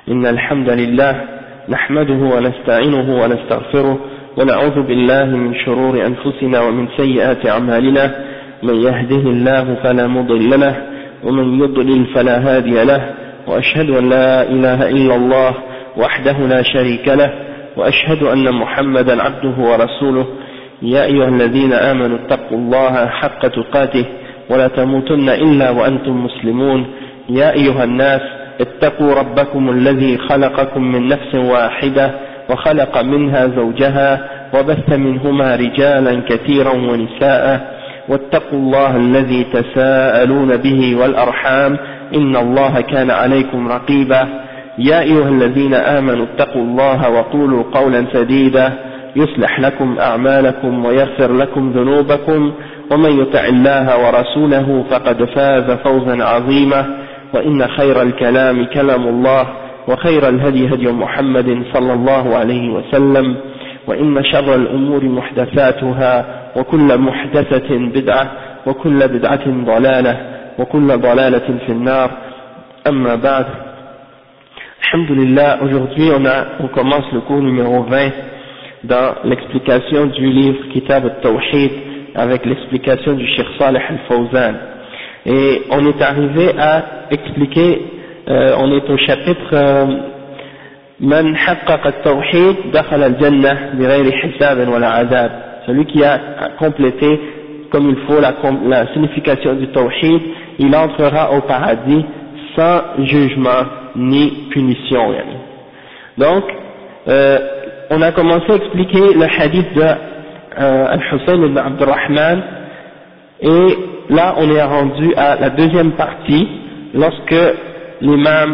إن الحمد لله نحمده ونستعينه ونستغفره ونعوذ بالله من شرور أنفسنا ومن سيئات أعمالنا من يهده الله فلا مضل له ومن يضلل فلا هادي له وأشهد أن لا إله إلا الله وحده لا شريك له وأشهد أن محمدا عبده ورسوله يا أيها الذين آمنوا اتقوا الله حق تقاته ولا تموتن إلا وأنتم مسلمون يا أيها الناس اتقوا ربكم الذي خلقكم من نفس واحدة وخلق منها زوجها وبث منهما رجالا كثيرا ونساء واتقوا الله الذي تساءلون به والأرحام إن الله كان عليكم رقيبا يا أيها الذين آمنوا اتقوا الله وقولوا قولا سديدا يصلح لكم أعمالكم ويغفر لكم ذنوبكم ومن يطع الله ورسوله فقد فاز فوزا عظيما وإن خير الكلام كلام الله وخير الهدي هدي محمد صلى الله عليه وسلم وإن شر الأمور محدثاتها وكل محدثة بدعة وكل بدعة ضلالة وكل ضلالة في النار أما بعد. Alhamdulillah, aujourd'hui on commence le cours numéro 20 dans l'explication du livre Kitab al-Tawhid avec l'explication du Cheikh Salih al-Fawzan. Et on est arrivé à expliquer, on est au chapitre Man haqqaqa al-Tawhid dakhala al-Jannah bighayri hisab wala adab. Celui qui a complété comme il faut la signification du Tawhid, il entrera au paradis sans jugement ni punition. Donc, on a commencé à expliquer le hadith de Al-Hussein ibn Abdurrahman, et là on est rendu à la deuxième partie, lorsque l'imam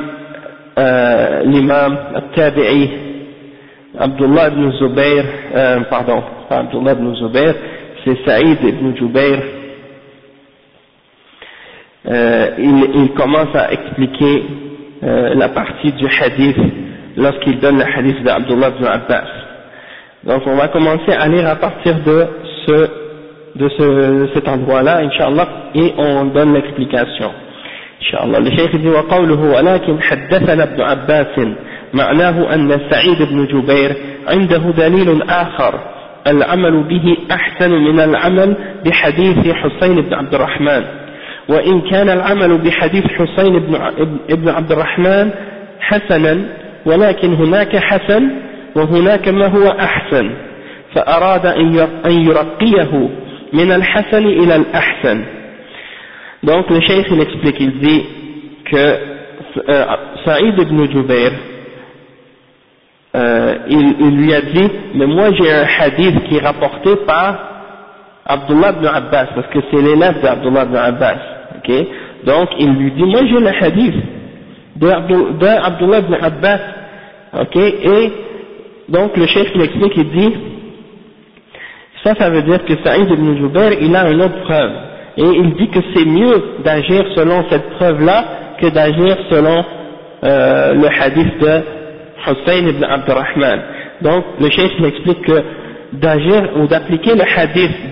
al-Tabi'i Abdullah ibn Zubayr, pardon, pas Abdullah ibn Zubayr, c'est Saïd ibn Jubayr, il commence à expliquer la partie du hadith lorsqu'il donne le hadith d'Abdullah ibn Abbas. Donc on va commencer à lire à partir de cet endroit-là, Inch'Allah, et on donne l'explication. Inch'Allah. Le Cheikh dit وقوله ولكن حدثنا ابن عباس معناه أن سعيد بن جبير عنده دليل آخر العمل به أحسن من العمل بحديث حسين بن عبد الرحمن، وإن كان العمل بحديث حسين بن عبد الرحمن حسنا ولكن هناك حسن وهناك ما هو أحسن، فأراد أن يرقيه من الحسن إلى الأحسن. Donc le cheikh il explique, il dit que Saïd ibn Jubayr il lui a dit mais moi j'ai un hadith qui est rapporté par Abdullah ibn Abbas, parce que c'est l'élève d'Abdullah ibn Abbas, ok? Donc il lui dit moi j'ai le hadith d'Abdullah ibn Abbas, ok? Et donc le cheikh il explique, il dit ça veut dire que Saïd ibn Jubayr il a une autre preuve, et il dit que c'est mieux d'agir selon cette preuve là que d'agir selon le hadith de Hussein ibn Abdurrahman. Donc le cheikh il explique que d'agir ou d'appliquer le hadith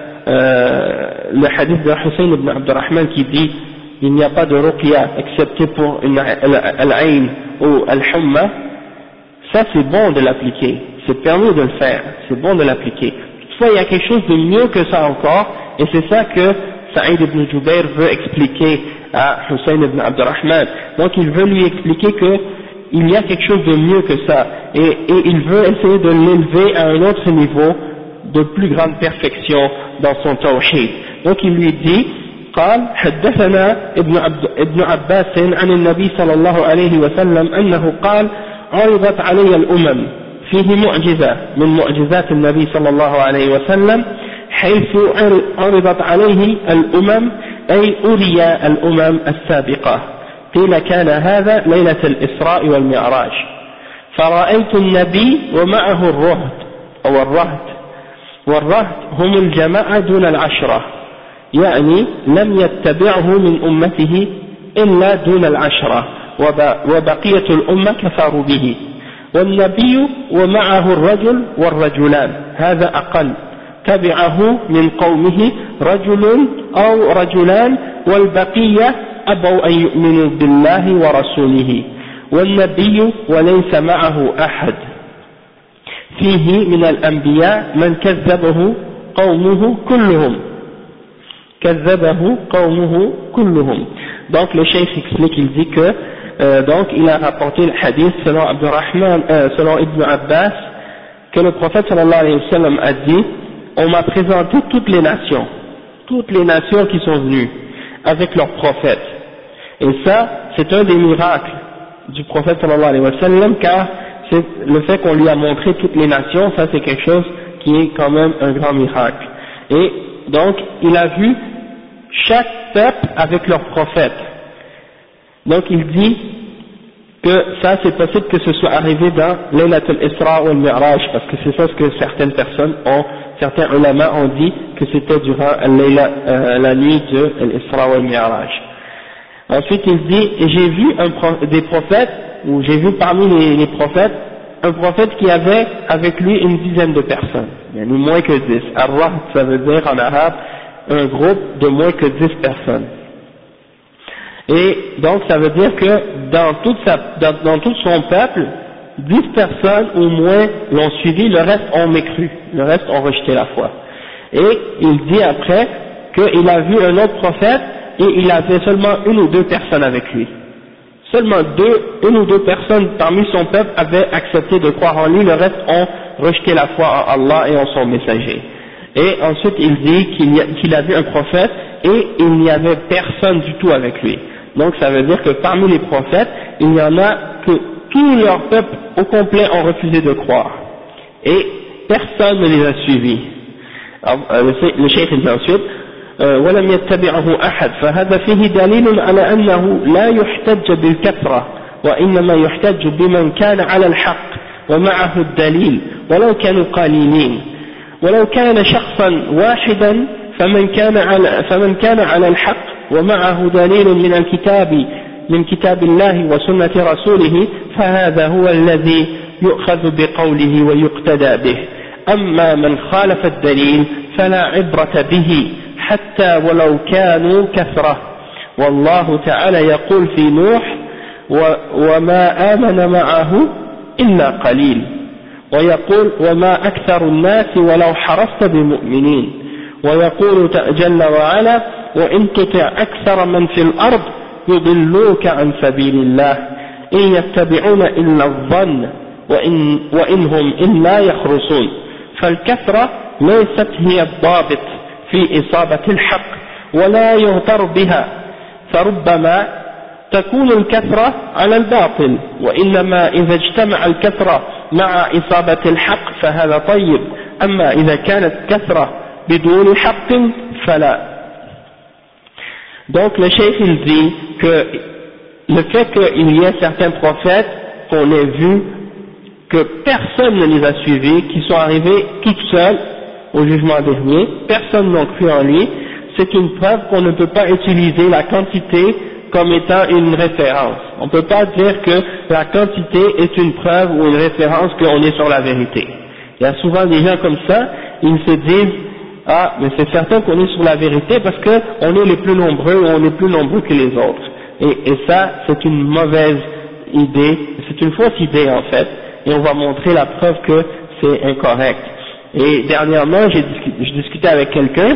de Hussein ibn Abdurrahman qui dit il n'y a pas de ruqya excepté pour al-ayn ou al-humma, ça c'est bon de l'appliquer, c'est permis de le faire, c'est bon de l'appliquer. Toutefois il y a quelque chose de mieux que ça encore, et c'est ça que Saïd ibn Jubayr veut expliquer à Hussein ibn Abdurrahman. Donc il veut lui expliquer que il y a quelque chose de mieux que ça, et il veut essayer de l'élever à un autre niveau de plus grande perfection dans son tawhid. Donc il lui dit قال حدثنا ابن عباس عن النبي صلى الله عليه وسلم أنه قال عرضت علي الأمم فيه معجزة من معجزات النبي صلى الله عليه وسلم حيث عرضت عليه الأمم أي أري الأمم السابقة. قيل كان هذا ليلة الإسراء والمعراج، فرأيت النبي ومعه الرهط أو والرهط هم الجماعة دون العشرة، يعني لم يتبعه من أمته إلا دون العشرة، وبقية الأمة كفروا به، والنبي ومعه الرجل والرجلان هذا أقل، تبعه من قومه رجل أو رجلان والبقية أبوا أن يؤمنوا بالله ورسوله، والنبي وليس معه أحد فيه من الأنبياء من كذبه قومه كلهم. Donc le cheikh explique, il dit que donc il a rapporté le hadith selon Ibn Abbas, que le prophète sallallahu alayhi wa sallam a dit: on m'a présenté toutes les nations qui sont venues avec leurs prophètes, et ça c'est un des miracles du prophète sallallahu alayhi wa sallam, car c'est le fait qu'on lui a montré toutes les nations, ça c'est quelque chose qui est quand même un grand miracle. Et donc il a vu chaque peuple avec leur prophète. Donc il dit que ça c'est possible que ce soit arrivé dans Laylat al-Isra ou al-Mi'raj, parce que c'est ça ce que certains ulama ont dit, que c'était durant la nuit de l'Isra ou al-Mi'raj. Ensuite il dit: et j'ai vu des prophètes, ou j'ai vu parmi les prophètes, un prophète qui avait avec lui une dizaine de personnes, il y en a moins que 10. Ar-Rahd, ça veut dire en arabe un groupe de moins que 10 personnes. Et donc ça veut dire que dans tout son peuple, 10 personnes au moins l'ont suivi, le reste ont mécru, le reste ont rejeté la foi. Et il dit après qu'il a vu un autre prophète et il avait seulement une ou deux personnes avec lui. Seulement une ou deux personnes parmi son peuple avaient accepté de croire en lui, le reste ont rejeté la foi en Allah et en son messager. Et ensuite il dit qu'il a vu un prophète et il n'y avait personne du tout avec lui. Donc ça veut dire que parmi les prophètes, il y en a que tous leurs peuples au complet ont refusé de croire. Et personne ne les a suivis. Alors, le cheikh dit ensuite: ولم يتبعه أحد فهذا فيه دليل على أنه لا يحتج بالكثرة وإنما يحتج بمن كان على الحق ومعه الدليل ولو كانوا قليلين. ولو كان شخصا واحدا فمن كان على الحق ومعه دليل من كتاب الله وسنة رسوله فهذا هو الذي يؤخذ بقوله ويقتدى به. أما من خالف الدليل فلا عبرة به حتى ولو كانوا كثرة. والله تعالى يقول في نوح: وما آمن معه إلا قليل. ويقول: وما أكثر الناس ولو حرصت بمؤمنين. ويقول جل وعلا: وإن تطع أكثر من في الأرض يضلوك عن سبيل الله إن يتبعون إلا الظن وإن هم إلا يخرصون. فالكثرة ليست هي الضابط في إصابة الحق ولا يغتر بها، فربما تكون الكثرة على الباطل، وإنما إذا اجتمع الكثرة مع إصابة الحق فهذا طيب، أما إذا كانت كثرة بدون حق فلا. Donc le cheikh il dit que le fait qu'il y ait certains prophètes qu'on ait vus que personne ne les a suivis, qui sont arrivés toutes seuls au jugement dernier, personne n'a cru en lui, c'est une preuve qu'on ne peut pas utiliser la quantité comme étant une référence. On ne peut pas dire que la quantité est une preuve ou une référence qu'on est sur la vérité. Il y a souvent des gens comme ça, ils se disent: ah, mais c'est certain qu'on est sur la vérité parce qu'on est les plus nombreux ou on est plus nombreux que les autres. Et ça, c'est une mauvaise idée, c'est une fausse idée en fait, et on va montrer la preuve que c'est incorrect. Et dernièrement, je discutais avec quelqu'un,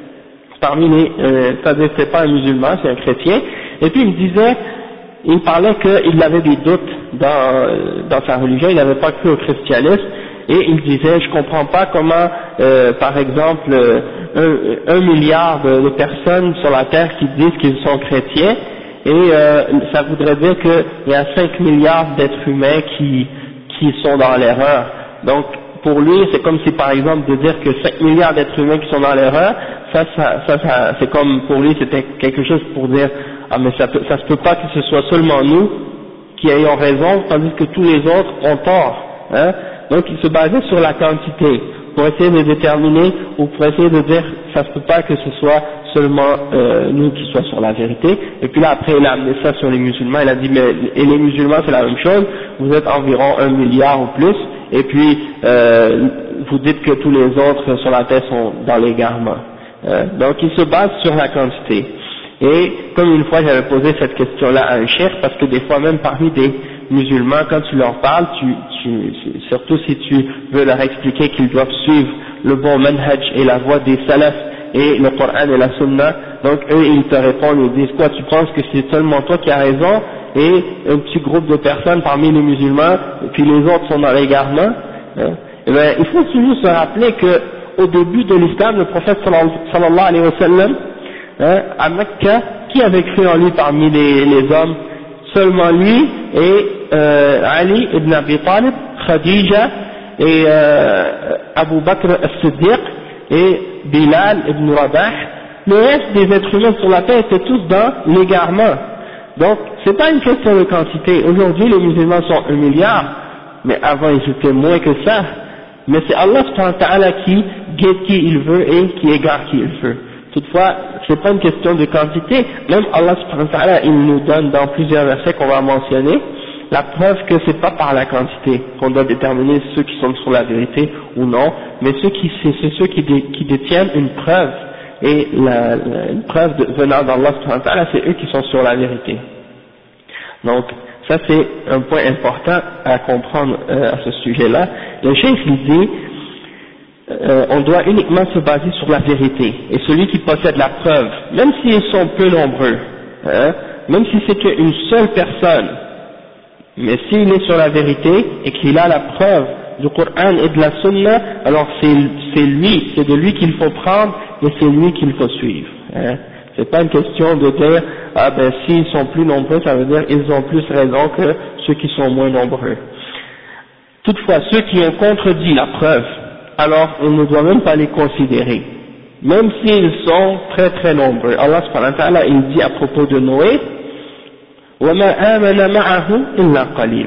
c'est-à-dire c'est pas un musulman, c'est un chrétien, et puis il parlait qu'il avait des doutes dans sa religion, il n'avait pas cru au christianisme, et il disait: je comprends pas comment, par exemple, 1 milliard de personnes sur la terre qui disent qu'ils sont chrétiens, et ça voudrait dire qu'il y a 5 milliards d'êtres humains qui sont dans l'erreur. Donc pour lui, c'est comme si par exemple de dire que 5 milliards d'êtres humains qui sont dans l'erreur, ça c'est comme pour lui c'était quelque chose pour dire: ah mais ça se peut pas que ce soit seulement nous qui ayons raison, tandis que tous les autres ont tort, hein. Donc il se basait sur la quantité pour essayer de déterminer, ou pour essayer de dire ça se peut pas que ce soit seulement nous qui soient sur la vérité. Et puis là après il a amené ça sur les musulmans, il a dit: mais et les musulmans c'est la même chose, vous êtes environ 1 milliard ou plus, et puis vous dites que tous les autres sur la terre sont dans l'égarement. Donc il se base sur la quantité. Et comme une fois j'avais posé cette question-là à un cheikh, parce que des fois même parmi musulmans, quand tu leur parles, surtout si tu veux leur expliquer qu'ils doivent suivre le bon manhaj et la voie des salafs et le Coran et la Sunna, donc eux ils te répondent, ils disent quoi, tu penses que c'est seulement toi qui as raison et un petit groupe de personnes parmi les musulmans et puis les autres sont dans l'égarement, hein? Eh bien, il faut toujours se rappeler que au début de l'islam, le prophète sallallahu alayhi wa sallam, hein, à Mecca, qui avait cru en lui parmi les hommes? Seulement lui et Ali ibn Abi Talib, Khadija et Abu Bakr as-Siddiq et Bilal ibn Rabah. Le reste des êtres humains sur la terre étaient tous dans l'égarement. Donc c'est pas une question de quantité. Aujourd'hui les musulmans sont 1 milliard, mais avant ils étaient moins que ça. Mais c'est Allah subhanahu wa ta'ala qui guide qui il veut et qui égare qui il veut. Toutefois, c'est pas une question de quantité, même Allah subhanahu wa ta'ala, il nous donne dans plusieurs versets qu'on va mentionner, la preuve que c'est pas par la quantité qu'on doit déterminer ceux qui sont sur la vérité ou non, mais c'est ceux qui détiennent une preuve, et une preuve venant d'Allah subhanahu wa ta'ala, c'est eux qui sont sur la vérité. Donc, ça c'est un point important à comprendre à ce sujet-là. Le cheikh il dit, on doit uniquement se baser sur la vérité, et celui qui possède la preuve, même s'ils sont peu nombreux, hein, même si c'est qu'une seule personne, mais s'il est sur la vérité et qu'il a la preuve du Coran et de la Sunna, alors c'est de lui qu'il faut prendre et c'est lui qu'il faut suivre. Hein. C'est pas une question de dire ah ben s'ils sont plus nombreux, ça veut dire ils ont plus raison que ceux qui sont moins nombreux. Toutefois, ceux qui ont contredit la preuve, alors on ne doit même pas les considérer, même s'ils sont très très nombreux. Allah subhanahu wa ta'ala il dit à propos de Noé, وَمَا آمَنَ مَعَهُ إِلَّا قَلِيلٌ.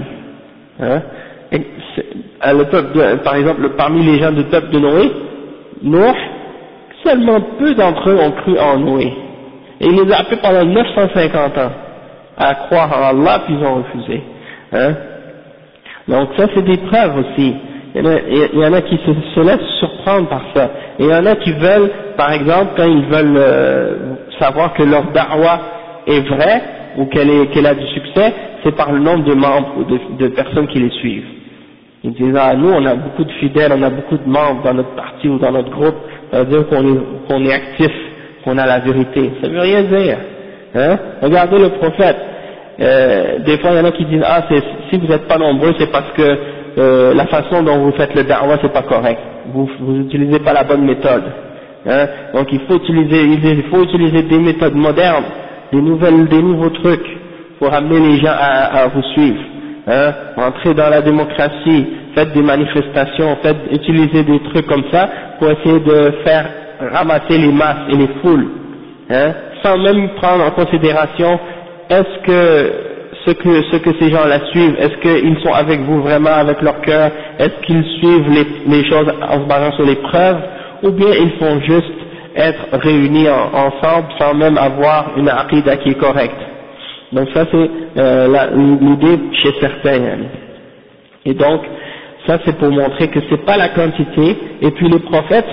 Le peuple par exemple, parmi les gens du peuple de Noé, Noé, seulement peu d'entre eux ont cru en Noé. Et il les a appelés pendant 950 ans à croire en Allah, puis ils ont refusé. Hein? Donc ça c'est des preuves aussi. Il y en a qui se laissent surprendre par ça. Et il y en a qui veulent, par exemple, quand ils veulent savoir que leur da'wa est vraie, ou qu'elle a du succès, c'est par le nombre de membres ou de personnes qui les suivent. Ils disent, ah, nous on a beaucoup de fidèles, on a beaucoup de membres dans notre parti ou dans notre groupe, ça veut dire qu'on est actif, qu'on a la vérité. Ça veut rien dire. Hein? Regardez le prophète. Des fois il y en a qui disent, ah, si vous n'êtes pas nombreux, c'est parce que la façon dont vous faites le da'wah c'est pas correct. Vous utilisez pas la bonne méthode. Hein? Donc il faut utiliser des méthodes modernes, des nouveaux trucs pour amener les gens à vous suivre. Hein, entrez dans la démocratie, faites des manifestations, utilisez des trucs comme ça pour essayer de faire ramasser les masses et les foules, hein, sans même prendre en considération est-ce que ce que ces gens-là suivent, est-ce qu'ils sont avec vous vraiment avec leur cœur, est-ce qu'ils suivent les choses en se basant sur les preuves, ou bien ils font juste être réunis ensemble sans même avoir une aqida qui est correcte. Donc ça c'est l'idée chez certains. Et donc ça c'est pour montrer que c'est pas la quantité. Et puis les prophètes,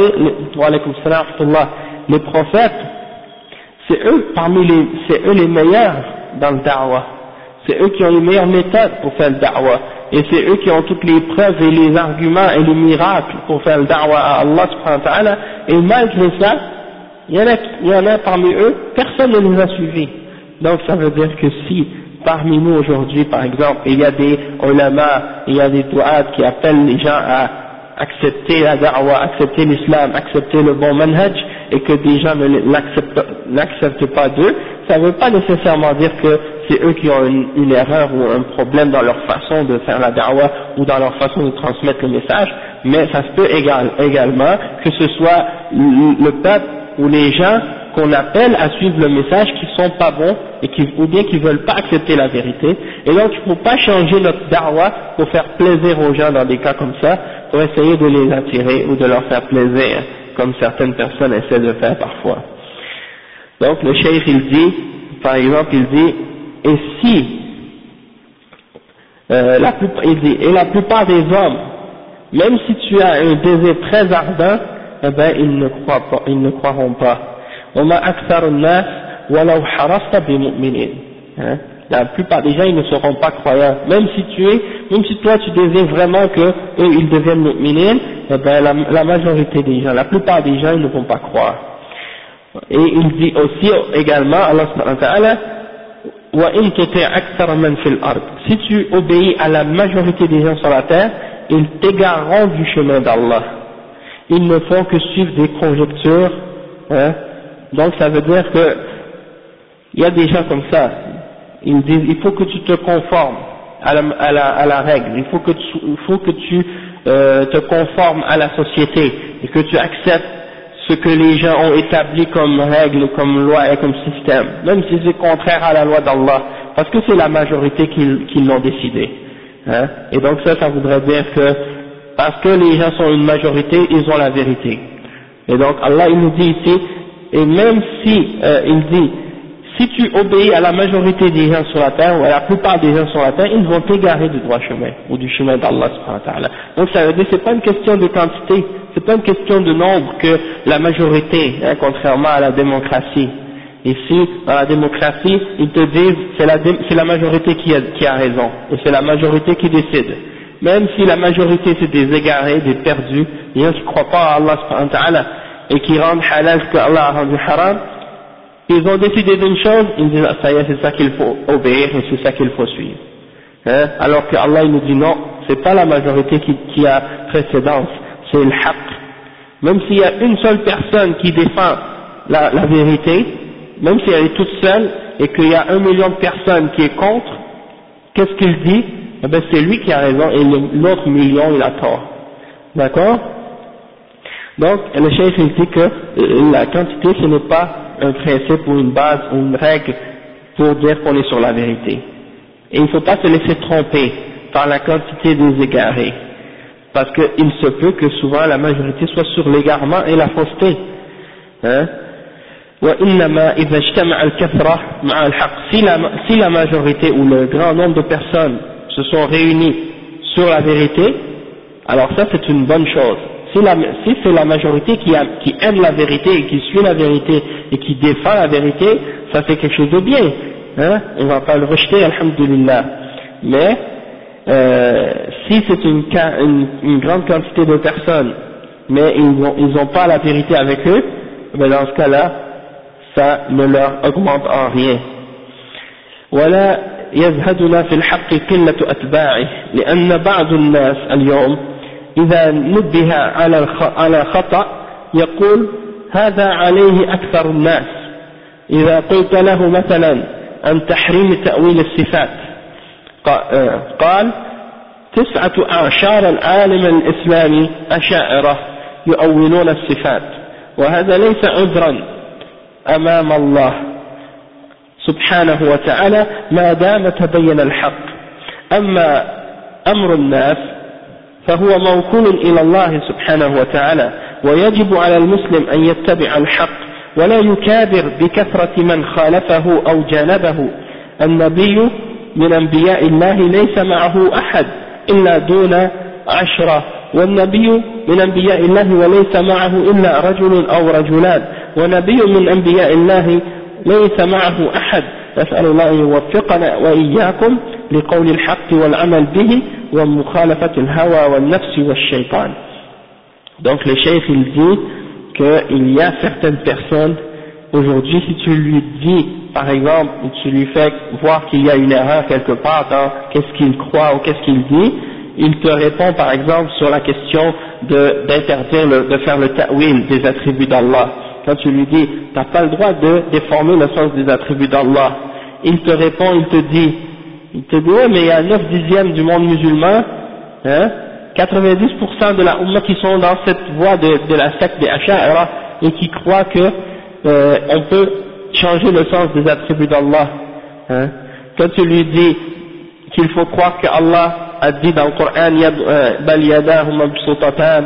les prophètes, c'est eux les meilleurs dans le da'wah. C'est eux qui ont les meilleures méthodes pour faire le da'wah. Et c'est eux qui ont toutes les preuves et les arguments et les miracles pour faire le da'wah à Allah subhanahu wa ta'ala. Et malgré ça, il y en a parmi eux, personne ne les a suivis. Donc ça veut dire que si parmi nous aujourd'hui par exemple il y a des ulama, il y a des du'at qui appellent les gens à accepter la da'wa, accepter l'islam, accepter le bon manhaj et que des gens ne l'acceptent pas d'eux, ça ne veut pas nécessairement dire que c'est eux qui ont une erreur ou un problème dans leur façon de faire la da'wa ou dans leur façon de transmettre le message, mais ça se peut également que ce soit le peuple ou les gens qu'on appelle à suivre le message qui sont pas bons et ou bien qui veulent pas accepter la vérité. Et donc il ne faut pas changer notre da'wa pour faire plaisir aux gens dans des cas comme ça, pour essayer de les attirer ou de leur faire plaisir, comme certaines personnes essaient de faire parfois. Donc le cheikh il dit, par exemple il dit, et si la plupart des hommes, même si tu as un désir très ardent, eh ben ils ne croiront pas. وما أكثر الناس ولو حرصت بمؤمنين. La plupart des gens, ils ne seront pas croyants. Même si toi tu désires vraiment que eux, ils deviennent mu'minin, eh ben, la majorité des gens, la plupart des gens, ils ne vont pas croire. Et il dit aussi également, Allah subhanahu wa ta'ala, وَإِن تُطِعْ أَكْثَرَ مَنْ فِي الْأَرْضِ. Si tu obéis à la majorité des gens sur la terre, ils t'égareront du chemin d'Allah. Ils ne font que suivre des conjectures, hein. Donc ça veut dire que il y a des gens comme ça, ils disent il faut que tu te conformes à la règle, il faut que tu te conformes à la société et que tu acceptes ce que les gens ont établi comme règle, comme loi et comme système, même si c'est contraire à la loi d'Allah, parce que c'est la majorité qui l'ont décidé, hein. Et donc ça voudrait dire que parce que les gens sont une majorité, ils ont la vérité. Et donc Allah il nous dit ici, et même si il dit si tu obéis à la majorité des gens sur la terre, ou à la plupart des gens sur la terre, ils vont t'égarer du droit chemin, ou du chemin d'Allah subhanahu wa ta'ala. Donc ça veut dire, c'est pas une question de quantité, c'est pas une question de nombre que la majorité, hein, contrairement à la démocratie. Ici, dans la démocratie, ils te disent, c'est la majorité qui a raison, et c'est la majorité qui décide. Même si la majorité c'est des égarés, des perdus, des gens qui ne croient pas à Allah subhanahu wa ta'ala, et qui rendent halal ce que Allah a rendu haram, ils ont décidé d'une chose, ils disent ah, ça y est, c'est ça qu'il faut obéir et c'est ça qu'il faut suivre. Hein? Alors que Allah il nous dit non, c'est pas la majorité qui a précédence, c'est le haqq. Même s'il y a une seule personne qui défend la vérité, même si elle est toute seule et qu'il y a 1 million de personnes qui est contre, qu'est-ce qu'il dit? Eh ben c'est lui qui a raison et l'autre million il a tort. D'accord? Donc le cheikh il dit que la quantité ce n'est pas un principe ou une base ou une règle pour dire qu'on est sur la vérité. Et il ne faut pas se laisser tromper par la quantité des égarés, parce qu'il se peut que souvent la majorité soit sur l'égarement et la fausseté. Hein? وإنما إذا اجتمع الكثرة مع الحق, si la majorité ou le grand nombre de personnes se sont réunis sur la vérité, alors ça c'est une bonne chose. Si c'est la majorité qui aime la vérité et qui suit la vérité et qui défend la vérité, ça c'est quelque chose de bien, hein? On ne va pas le rejeter, alhamdulillah. Mais si c'est une grande quantité de personnes, mais ils n'ont pas la vérité avec eux, ben dans ce cas-là, ça ne leur augmente en rien. ولا يزهدنا في الحق قلة أتباعه لأن بعض الناس اليوم إذا نبه على خطأ يقول هذا عليه أكثر الناس. إذا قلت له مثلا عن تحريم تأويل الصفات قال 19 العالم الإسلامي أشاعرة يؤولون الصفات، وهذا ليس عذرا أمام الله سبحانه وتعالى ما دام تبين الحق. أما أمر الناس فهو موكول إلى الله سبحانه وتعالى، ويجب على المسلم أن يتبع الحق ولا يكابر بكثرة من خالفه أو جانبه. النبي من أنبياء الله ليس معه أحد إلا دون 10، والنبي من أنبياء الله وليس معه إلا رجل أو رجلان، ونبي من أنبياء الله ليس معه أحد. نسأل الله أن يوفقنا وإياكم لقول الحق والعمل به ومخالفة الهوى والنفس والشيطان. Donc le cheikh il dit qu'il y a certaines personnes aujourd'hui, si tu lui dis par exemple, ou tu lui fais voir qu'il y a une erreur quelque part dans qu'est-ce qu'il croit ou qu'est-ce qu'il dit, il te répond par exemple sur la question d'interdire de faire le ta'wil des attributs d'Allah. Quand tu lui dis tu n'as pas le droit de déformer le sens des attributs d'Allah, il te répond, il te dit ouais, mais il y a 9/10 du monde musulman, hein, 90% de la Ummah qui sont dans cette voie de la secte des Asha'ira et qui croient que on peut changer le sens des attributs d'Allah. Hein. Quand tu lui dis qu'il faut croire que Allah a dit dans le Coran bal yadahu mabsutatan,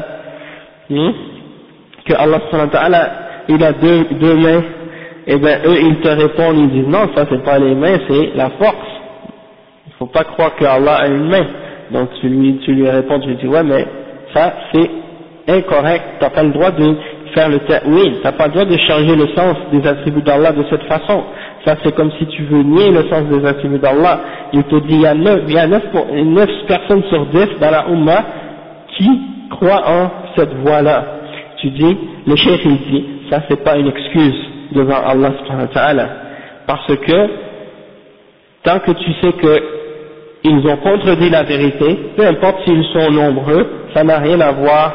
que Allah subhanahu wa ta'ala il a deux mains, et ben eux ils te répondent, ils disent non, ça c'est pas les mains, c'est la force. Il faut pas croire que Allah a une main. Donc tu lui réponds, tu lui dis ouais mais ça c'est incorrect, t'as pas le droit de faire le ta'wil, t'as pas le droit de changer le sens des attributs d'Allah de cette façon. Ça c'est comme si tu veux nier le sens des attributs d'Allah. Il te dit, il y a 9 personnes sur 10 dans la Ummah qui croient en cette voie-là. Tu dis, le cheikh il dit, ça c'est pas une excuse devant Allah subhanahu wa ta'ala. Parce que, tant que tu sais que ils ont contredit la vérité, peu importe s'ils sont nombreux, ça n'a rien à voir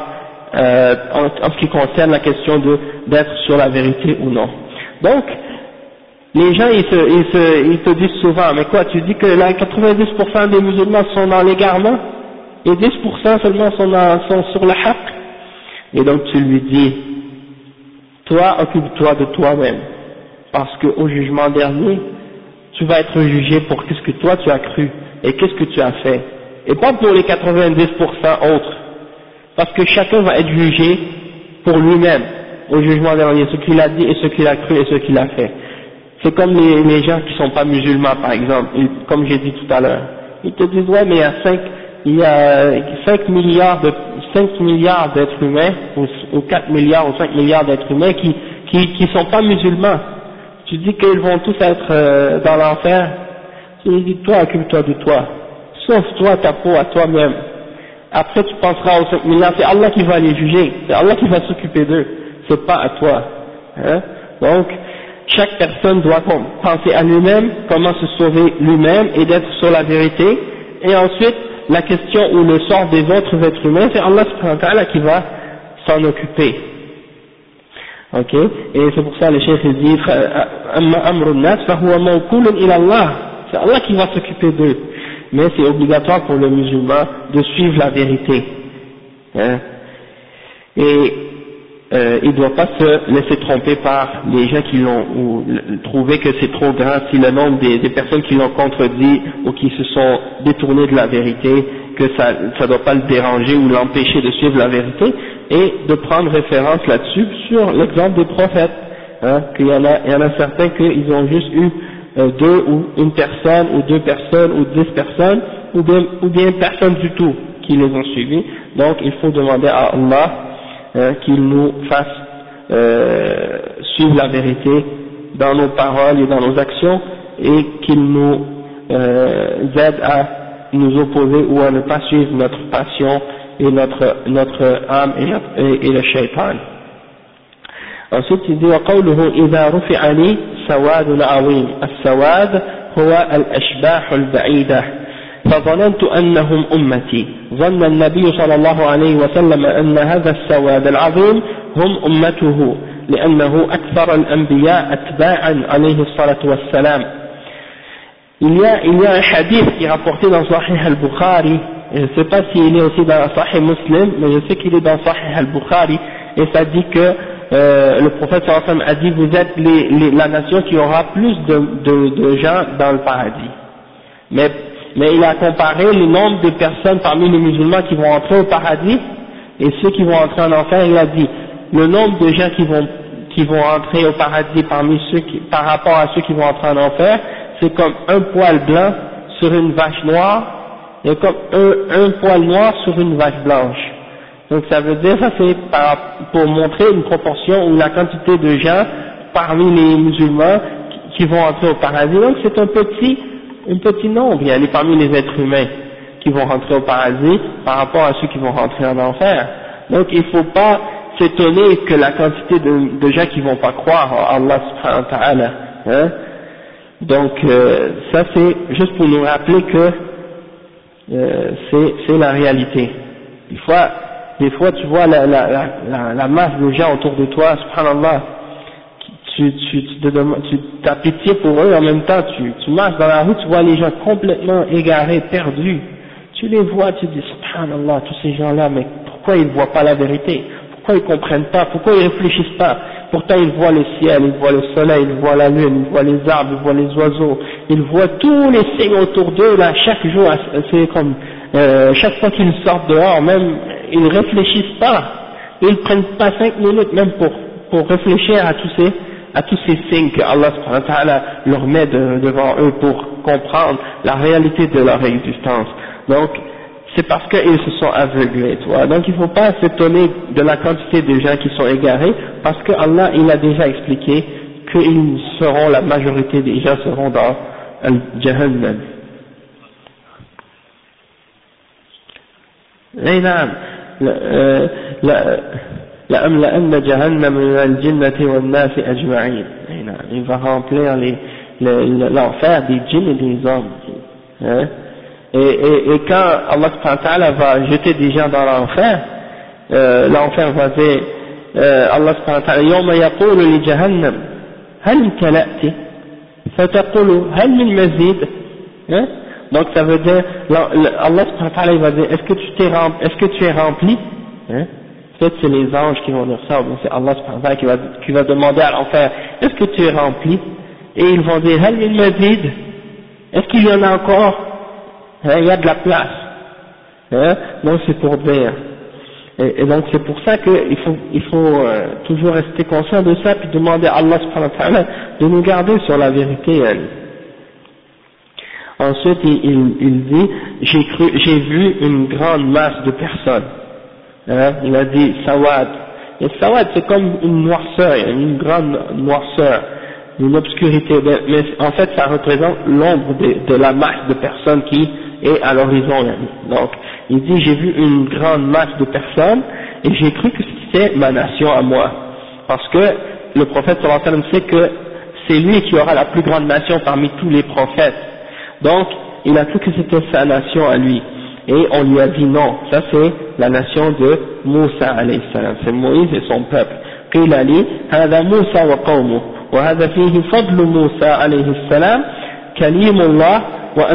en ce qui concerne la question d'être sur la vérité ou non. Donc, les gens ils te disent souvent, mais quoi, tu dis que là 90% des musulmans sont dans l'égarement et 10% seulement sont sur le haqq. Et donc tu lui dis, toi occupe-toi de toi-même, parce qu'au jugement dernier, tu vas être jugé pour qu'est-ce que toi tu as cru et qu'est-ce que tu as fait, et pas pour les 90% autres, parce que chacun va être jugé pour lui-même au jugement dernier, ce qu'il a dit et ce qu'il a cru et ce qu'il a fait. C'est comme les gens qui sont pas musulmans par exemple, comme j'ai dit tout à l'heure, ils te disent ouais mais il y a 5 milliards d'êtres humains, ou 4 milliards ou 5 milliards d'êtres humains qui sont pas musulmans. Tu dis qu'ils vont tous être dans l'enfer. Tu dis toi occupe-toi de toi, sauve-toi ta peau à toi-même. Après tu penseras aux 5 milliards, c'est Allah qui va les juger, c'est Allah qui va s'occuper d'eux, c'est pas à toi. Hein? Donc chaque personne doit penser à lui-même, comment se sauver lui-même et d'être sur la vérité, et ensuite la question ou le sort des autres êtres humains, c'est Allah subhanahu wa ta'ala qui va s'en occuper. Ok, et c'est pour ça le cheikh dit amrun nas fahuwa mawkulun ila Allah, c'est Allah qui va s'occuper d'eux, mais c'est obligatoire pour le musulman de suivre la vérité, hein? Et il ne doit pas se laisser tromper par les gens qui l'ont, ou trouver que c'est trop grand si le nombre des personnes qui l'ont contredit ou qui se sont détournées de la vérité, que ça ne doit pas le déranger ou l'empêcher de suivre la vérité, et de prendre référence là-dessus sur l'exemple des prophètes, hein, qu'il y en a certains qu'ils ont juste eu deux ou une personne ou deux personnes ou 10 personnes ou bien personne du tout qui les ont suivis. Donc il faut demander à Allah qu'il nous fasse suivre la vérité dans nos paroles et dans nos actions, et qu'il nous aide à nous opposer ou à ne pas suivre notre passion et notre âme et le shaitan. Ensuite il dit وقوله إذا رفع لي سواد عظيم السواد هو الأشباح البعيدة فظننت أنهم أمتي ظن النبي صلى الله عليه وسلم أن هذا السواد العظيم هم أمته لأنه أكثر الأنبياء أتباعا عليه الصلاة والسلام. Il y a un hadith qui est rapporté dans Sahih al-Bukhari, je ne sais pas s'il est aussi dans Sahih Muslim, mais je sais qu'il est dans Sahih al-Bukhari, et ça dit que le prophète sallallahu alayhi wa sallam a dit vous êtes la nation qui aura plus de gens dans le paradis. Mais il a comparé le nombre de personnes parmi les musulmans qui vont entrer au paradis et ceux qui vont entrer en enfer. Il a dit le nombre de gens qui vont entrer au paradis par rapport à ceux qui vont entrer en enfer, c'est comme un poil blanc sur une vache noire et comme un poil noir sur une vache blanche. Donc ça veut dire, ça c'est pour montrer une proportion ou la quantité de gens parmi les musulmans qui vont entrer au paradis. Donc c'est un petit nombre, il y a parmi les êtres humains qui vont rentrer au paradis par rapport à ceux qui vont rentrer en enfer. Donc il ne faut pas s'étonner que la quantité de gens qui ne vont pas croire en Allah subhanahu wa ta'ala, hein. Donc ça c'est juste pour nous rappeler que c'est la réalité. Des fois tu vois la masse de gens autour de toi, subhanallah, tu as pitié pour eux, en même temps tu marches dans la route, tu vois les gens complètement égarés, perdus, tu les vois, tu dis subhanallah, tous ces gens-là, mais pourquoi ils ne voient pas la vérité, pourquoi ils ne comprennent pas, pourquoi ils ne réfléchissent pas? Pourtant ils voient le ciel, ils voient le soleil, ils voient la lune, ils voient les arbres, ils voient les oiseaux, ils voient tous les signes autour d'eux, là, chaque jour, c'est comme, chaque fois qu'ils sortent dehors, même, ils ne réfléchissent pas, ils ne prennent pas 5 minutes même pour réfléchir à tous ces signes que Allah subhanahu wa ta'ala leur met devant eux pour comprendre la réalité de leur existence. Donc, c'est parce qu'ils se sont aveuglés, tu vois. Donc il ne faut pas s'étonner de la quantité de gens qui sont égarés, parce que Allah, il a déjà expliqué qu'ils seront, la majorité des gens seront dans Al-Jahannam. أي نعم لأملأن جهنم من الجنة والناس أجمعين. أي نعم, il va remplir l'enfer des djinns et des hommes. Hein? Et quand Allah subhanahu wa ta'ala va jeter des gens dans l'enfer, l'enfer va dire, Allah subhanahu wa ta'ala, يوم يقول لجهنم هل امتلأت فتقول هل من مزيد. Hein? Donc ça veut dire, Allah subhanahu wa ta'ala va dire, est-ce que tu es rempli? Hein? Peut-être c'est les anges qui vont dire ça, ou c'est Allah subhanahu wa ta'ala qui va demander à l'enfer, est-ce que tu es rempli? Et ils vont dire, hal min mazid? Est-ce qu'il y en a encore? Hein? Il y a de la place. Hein? Donc c'est pour dire. Et donc c'est pour ça qu'il faut toujours rester conscient de ça, puis demander à Allah subhanahu wa ta'ala de nous garder sur la vérité. Hein? Ensuite, il dit, j'ai vu une grande masse de personnes. Hein? Il a dit sawad. Et sawad, c'est comme une noirceur, une grande noirceur, une obscurité. Mais en fait, ça représente l'ombre de la masse de personnes qui est à l'horizon. Donc, il dit, j'ai vu une grande masse de personnes et j'ai cru que c'était ma nation à moi. Parce que le prophète sallallahu alayhi wa sallam sait que c'est lui qui aura la plus grande nation parmi tous les prophètes. Donc, il a cru que c'était sa nation à lui. Et on lui a dit non, ça c'est la nation de Moussa alayhi salam, c'est Moïse et son peuple. قيل لي هذا موسى وقومه وهذا فيه فضل موسى عليه السلام كليم الله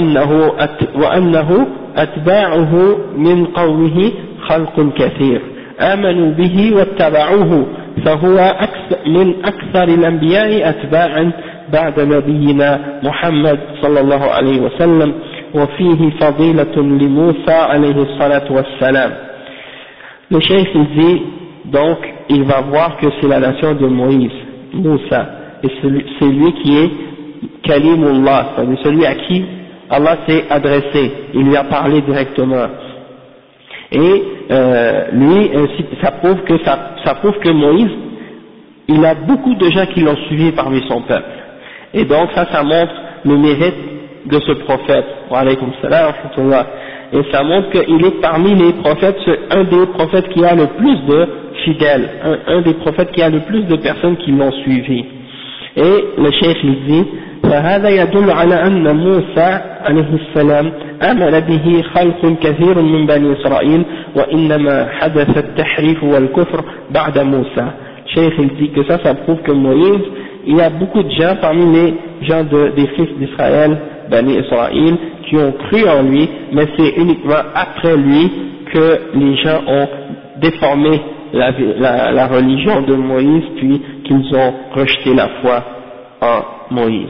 وأنه أتباعه من قومه خلق كثير آمنوا به واتبعوه فهو من أكثر الأنبياء أتباعا بعد نبينا محمد صلى الله عليه وسلم وفيه فضيلة لموسى عليه الصلاة والسلام. Le cheikh dit donc il va voir que c'est la nation de Moïse, Moussa, et c'est lui qui est Kalimullah, c'est-à-dire celui à qui Allah s'est adressé, il lui a parlé directement. Et lui, ça prouve que Moïse, il a beaucoup de gens qui l'ont suivi parmi son peuple. Et donc ça montre le mérite de ce prophète. Wa alaykum salam wa rahmatullah. Et ça montre qu'il est parmi les prophètes, un des prophètes qui a le plus de fidèles, un des prophètes qui a le plus de personnes qui l'ont suivi. Et le cheikh il dit, فهذا يدل على أن موسى عليه السلام آمن به خلق كثير من بني إسرائيل وإنما حدث التحريف والكفر بعد موسى. Le cheikh il dit que ça prouve que Moïse, il y a beaucoup de gens parmi les gens des fils d'Israël, Bani Israël, qui ont cru en lui, mais c'est uniquement après lui que les gens ont déformé la religion de Moïse, puis qu'ils ont rejeté la foi en Moïse.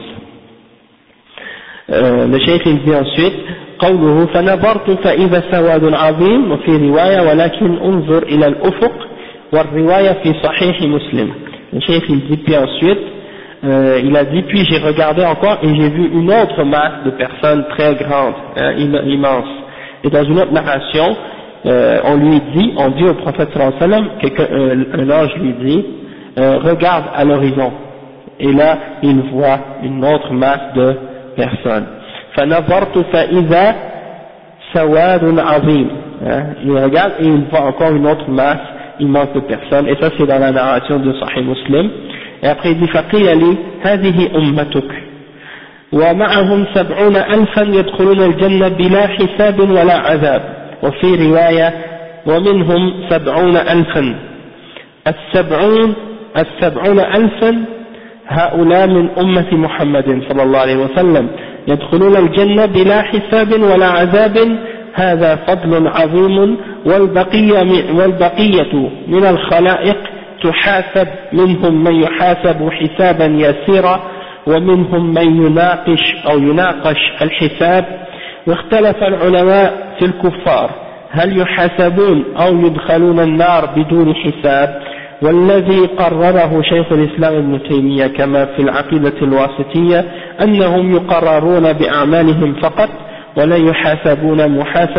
Le cheikh il dit ensuite, قوله فنظرت فإذا سواد عظيم وفي رواية ولكن انظر إلى الأفق والرواية في صحيح مسلم. Le cheikh il dit puis ensuite, il a dit puis j'ai regardé encore et j'ai vu une autre masse de personnes très grandes, immense. Et dans une autre narration, on dit au prophète sallallahu alayhi wa sallam, un ange lui dit, regarde à l'horizon. Et là, il voit une autre masse de personnes. فنظرت فإذا سواد عظيم. Il regarde et il voit encore une autre masse immense de personnes. Et ça c'est dans la narration de Sahih Muslim. Et après il dit فقيل لي هذه أمتك ومعهم 70,000 يدخلون الجنة بلا حساب ولا عذاب وفي رواية ومنهم 70,000 70,000 هؤلاء من أمة محمد صلى الله عليه وسلم يدخلون الجنة بلا حساب ولا عذاب هذا فضل عظيم والبقية من الخلائق تحاسب منهم من يحاسب حسابا يسيرا ومنهم من يناقش الحساب. واختلف العلماء في الكفار هل يحاسبون أو يدخلون النار بدون حساب، والذي قرره شيخ الإسلام ابن تيمية كما في العقيدة الواسطية أنهم يقررون بأعمالهم فقط ولا يحاسبون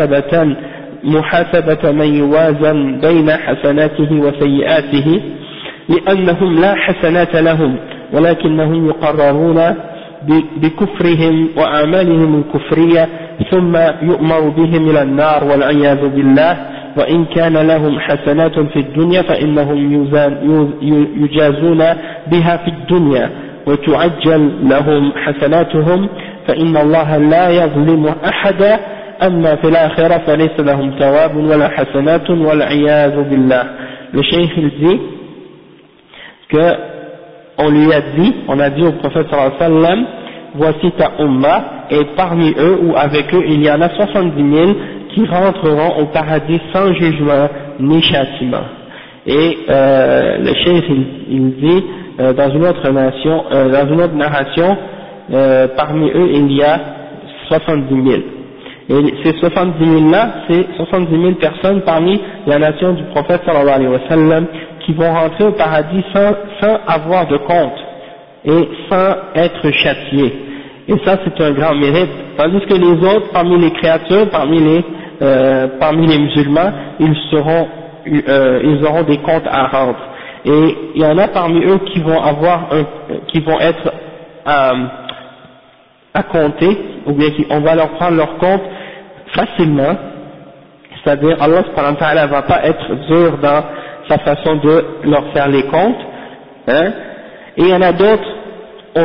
محاسبة من يوازن بين حسناته وسيئاته لأنهم لا حسنات لهم ولكنهم يقررون بكفرهم وأعمالهم الكفرية ثم يؤمر بهم إلى النار والعياذ بالله. وإن كان لهم حسنات في الدنيا فإنهم يجازون بها في الدنيا وتعجل لهم حسناتهم فإن الله لا يظلم أحدا أما في الآخرة فليس لهم ثواب ولا حسنات والعياذ بالله. Le cheikh il dit que on lui a dit, on a dit au prophète sallallahu alayhi wa sallam, voici ta umma, et parmi eux ou avec eux il y en a 70 000 qui rentreront au paradis sans jugement ni châtiment. Et le cheikh il dit dans une autre narration, parmi eux il y a 70 000. Et ces 70 000 là, c'est 70 000 personnes parmi la nation du prophète sallallahu alayhi wa sallam qui vont rentrer au paradis sans avoir de compte et sans être châtiés. Et ça c'est un grand mérite, tandis que les autres parmi les créatures, parmi les musulmans, ils auront des comptes à rendre. Et il y en a parmi eux qui vont être à compter, ou bien on va leur prendre leur compte facilement, c'est-à-dire Allah subhanahu wa ta'ala va pas être dur dans sa façon de leur faire les comptes, hein, et il y en a d'autres, on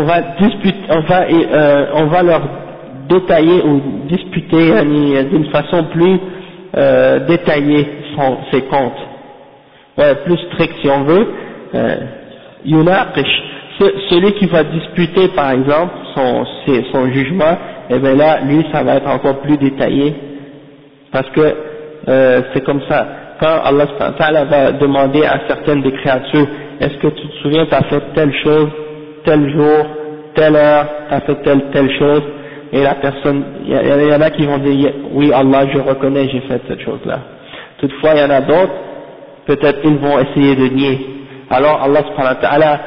va leur détailler ou disputer d'une façon plus détaillée ses comptes, plus strict si on veut, yunaqish, celui qui va disputer par exemple son jugement, et bien là lui ça va être encore plus détaillé, parce que c'est comme ça, quand Allah subhanahu wa ta'ala va demander à certaines des créatures, est-ce que tu te souviens, tu as fait telle chose, tel jour, telle heure, tu as fait telle chose, et la personne, il y en a qui vont dire, oui Allah je reconnais, j'ai fait cette chose là. Toutefois il y en a d'autres, peut-être ils vont essayer de nier. Alors Allah subhanahu wa ta'ala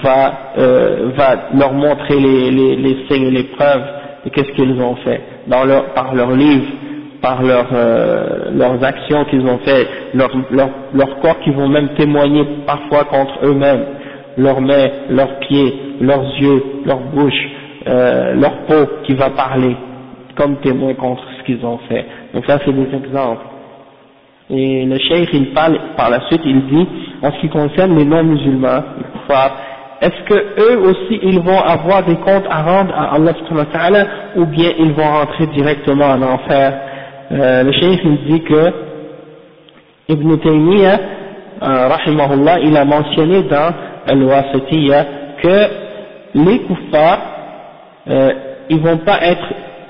va leur montrer les signes et les preuves de qu'est-ce qu'ils ont fait par leurs livres, par leurs actions qu'ils ont fait, leurs corps qui vont même témoigner parfois contre eux-mêmes, leurs mains, leurs pieds, leurs yeux, leur bouche, leur peau qui va parler comme témoin contre ce qu'ils ont fait. Donc ça c'est des exemples. Et le cheikh il parle par la suite, il dit en ce qui concerne les non-musulmans, les kuffars, est-ce que eux aussi ils vont avoir des comptes à rendre à Allah subhanahu wa ta'ala ou bien ils vont rentrer directement en enfer? Le cheikh il dit que Ibn Taymiyyah rahimahullah il a mentionné dans Al-Wasitiyya que les kuffars ils vont pas être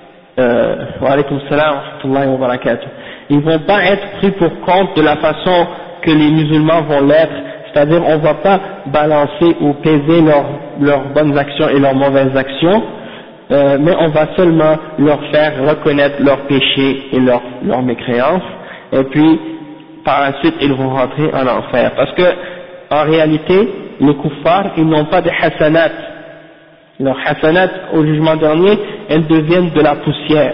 wa alaykum salam wa rahmatullahi wa barakatuh, ils vont pas être pris pour compte de la façon que les musulmans vont l'être, c'est-à-dire on va pas balancer ou peser leurs bonnes actions et leurs mauvaises actions, mais on va seulement leur faire reconnaître leurs péchés et leurs mécréances, et puis par la suite ils vont rentrer en enfer, parce que en réalité les kuffars ils n'ont pas de hasanat, leurs hasanat au jugement dernier elles deviennent de la poussière,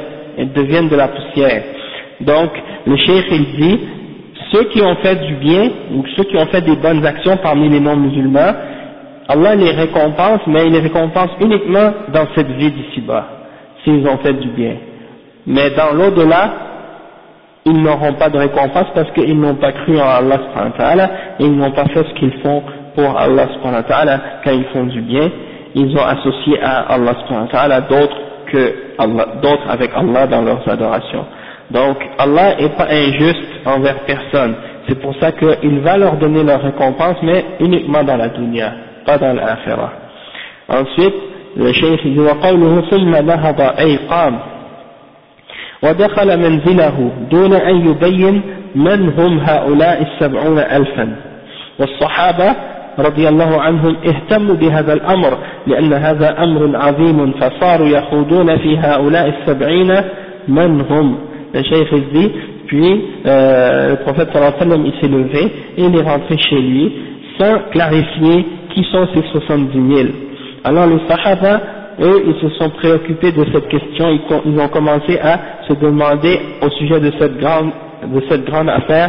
donc le cheikh il dit ceux qui ont fait du bien ou ceux qui ont fait des bonnes actions parmi les non-musulmans, Allah les récompense, mais il les récompense uniquement dans cette vie d'ici-bas s'ils ont fait du bien, mais dans l'au-delà ils n'auront pas de récompense parce qu'ils n'ont pas cru en Allah subhanahu wa ta'ala et ils n'ont pas fait ce qu'ils font pour Allah subhanahu wa ta'ala. Quand ils font du bien, ils ont associé à Allah subhanahu wa ta'ala d'autres avec Allah dans leurs adorations. Donc Allah n'est pas injuste envers personne, c'est pour ça qu'il va leur donner leur récompense, mais uniquement dans la dunya, pas dans l'akhirah. Ensuite le cheikh dit وقوله ثم نهض أي قام ودخل منزله دون أن يبين من هم هؤلاء 70,000 والصحابة رضي الله عنهم اهتموا بهذا الأمر لأن هذا أمر عظيم فصاروا يخوضون في هؤلاء 70 من هم. Le cheikh dit, puis le prophète sallallahu alayhi wa sallam il s'est levé et il est rentré chez lui sans clarifier qui sont ces 70 000. Alors les sahaba, eux, ils se sont préoccupés de cette question, ils ont commencé à se demander au sujet de cette grande affaire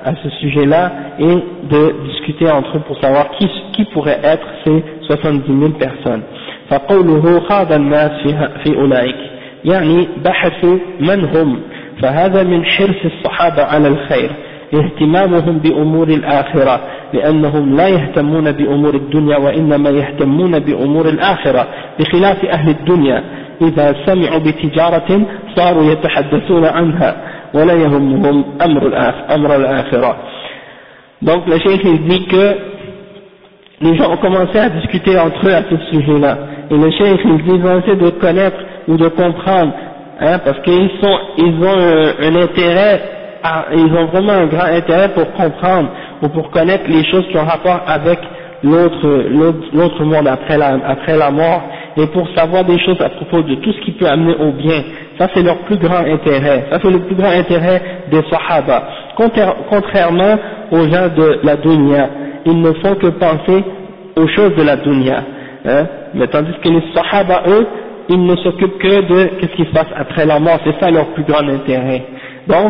à ce sujet-là et de discuter entre eux pour savoir qui pourrait être ces 70 000 personnes. فقوله خاض الناس في أولئك يعني بحثوا من هم، فهذا من حرص الصحابة على الخير، اهتمامهم بأمور الآخرة، لأنهم لا يهتمون بأمور الدنيا وإنما يهتمون بأمور الآخرة، بخلاف أهل الدنيا إذا سمعوا بتجارة صاروا يتحدثون عنها ولا يهمهم أمر الآخرة. Donc le cheikh il dit que les gens ont commencé à discuter entre eux à ce sujet-là, et le cheikh il dit ils ont essayé de connaître ou de comprendre, hein, parce qu'ils ont un intérêt, ils ont vraiment un grand intérêt pour comprendre ou pour connaître les choses qui ont rapport avec l'autre monde après la mort, et pour savoir des choses à propos de tout ce qui peut amener au bien. Ça c'est leur plus grand intérêt, ça c'est le plus grand intérêt des Sahaba, contrairement aux gens de la dunya. Ils ne font que penser aux choses de la dunya, hein, mais tandis que les Sahaba, eux, ils ne s'occupent que de qu'est-ce qui se passe après la mort, c'est ça leur plus grand intérêt. Donc,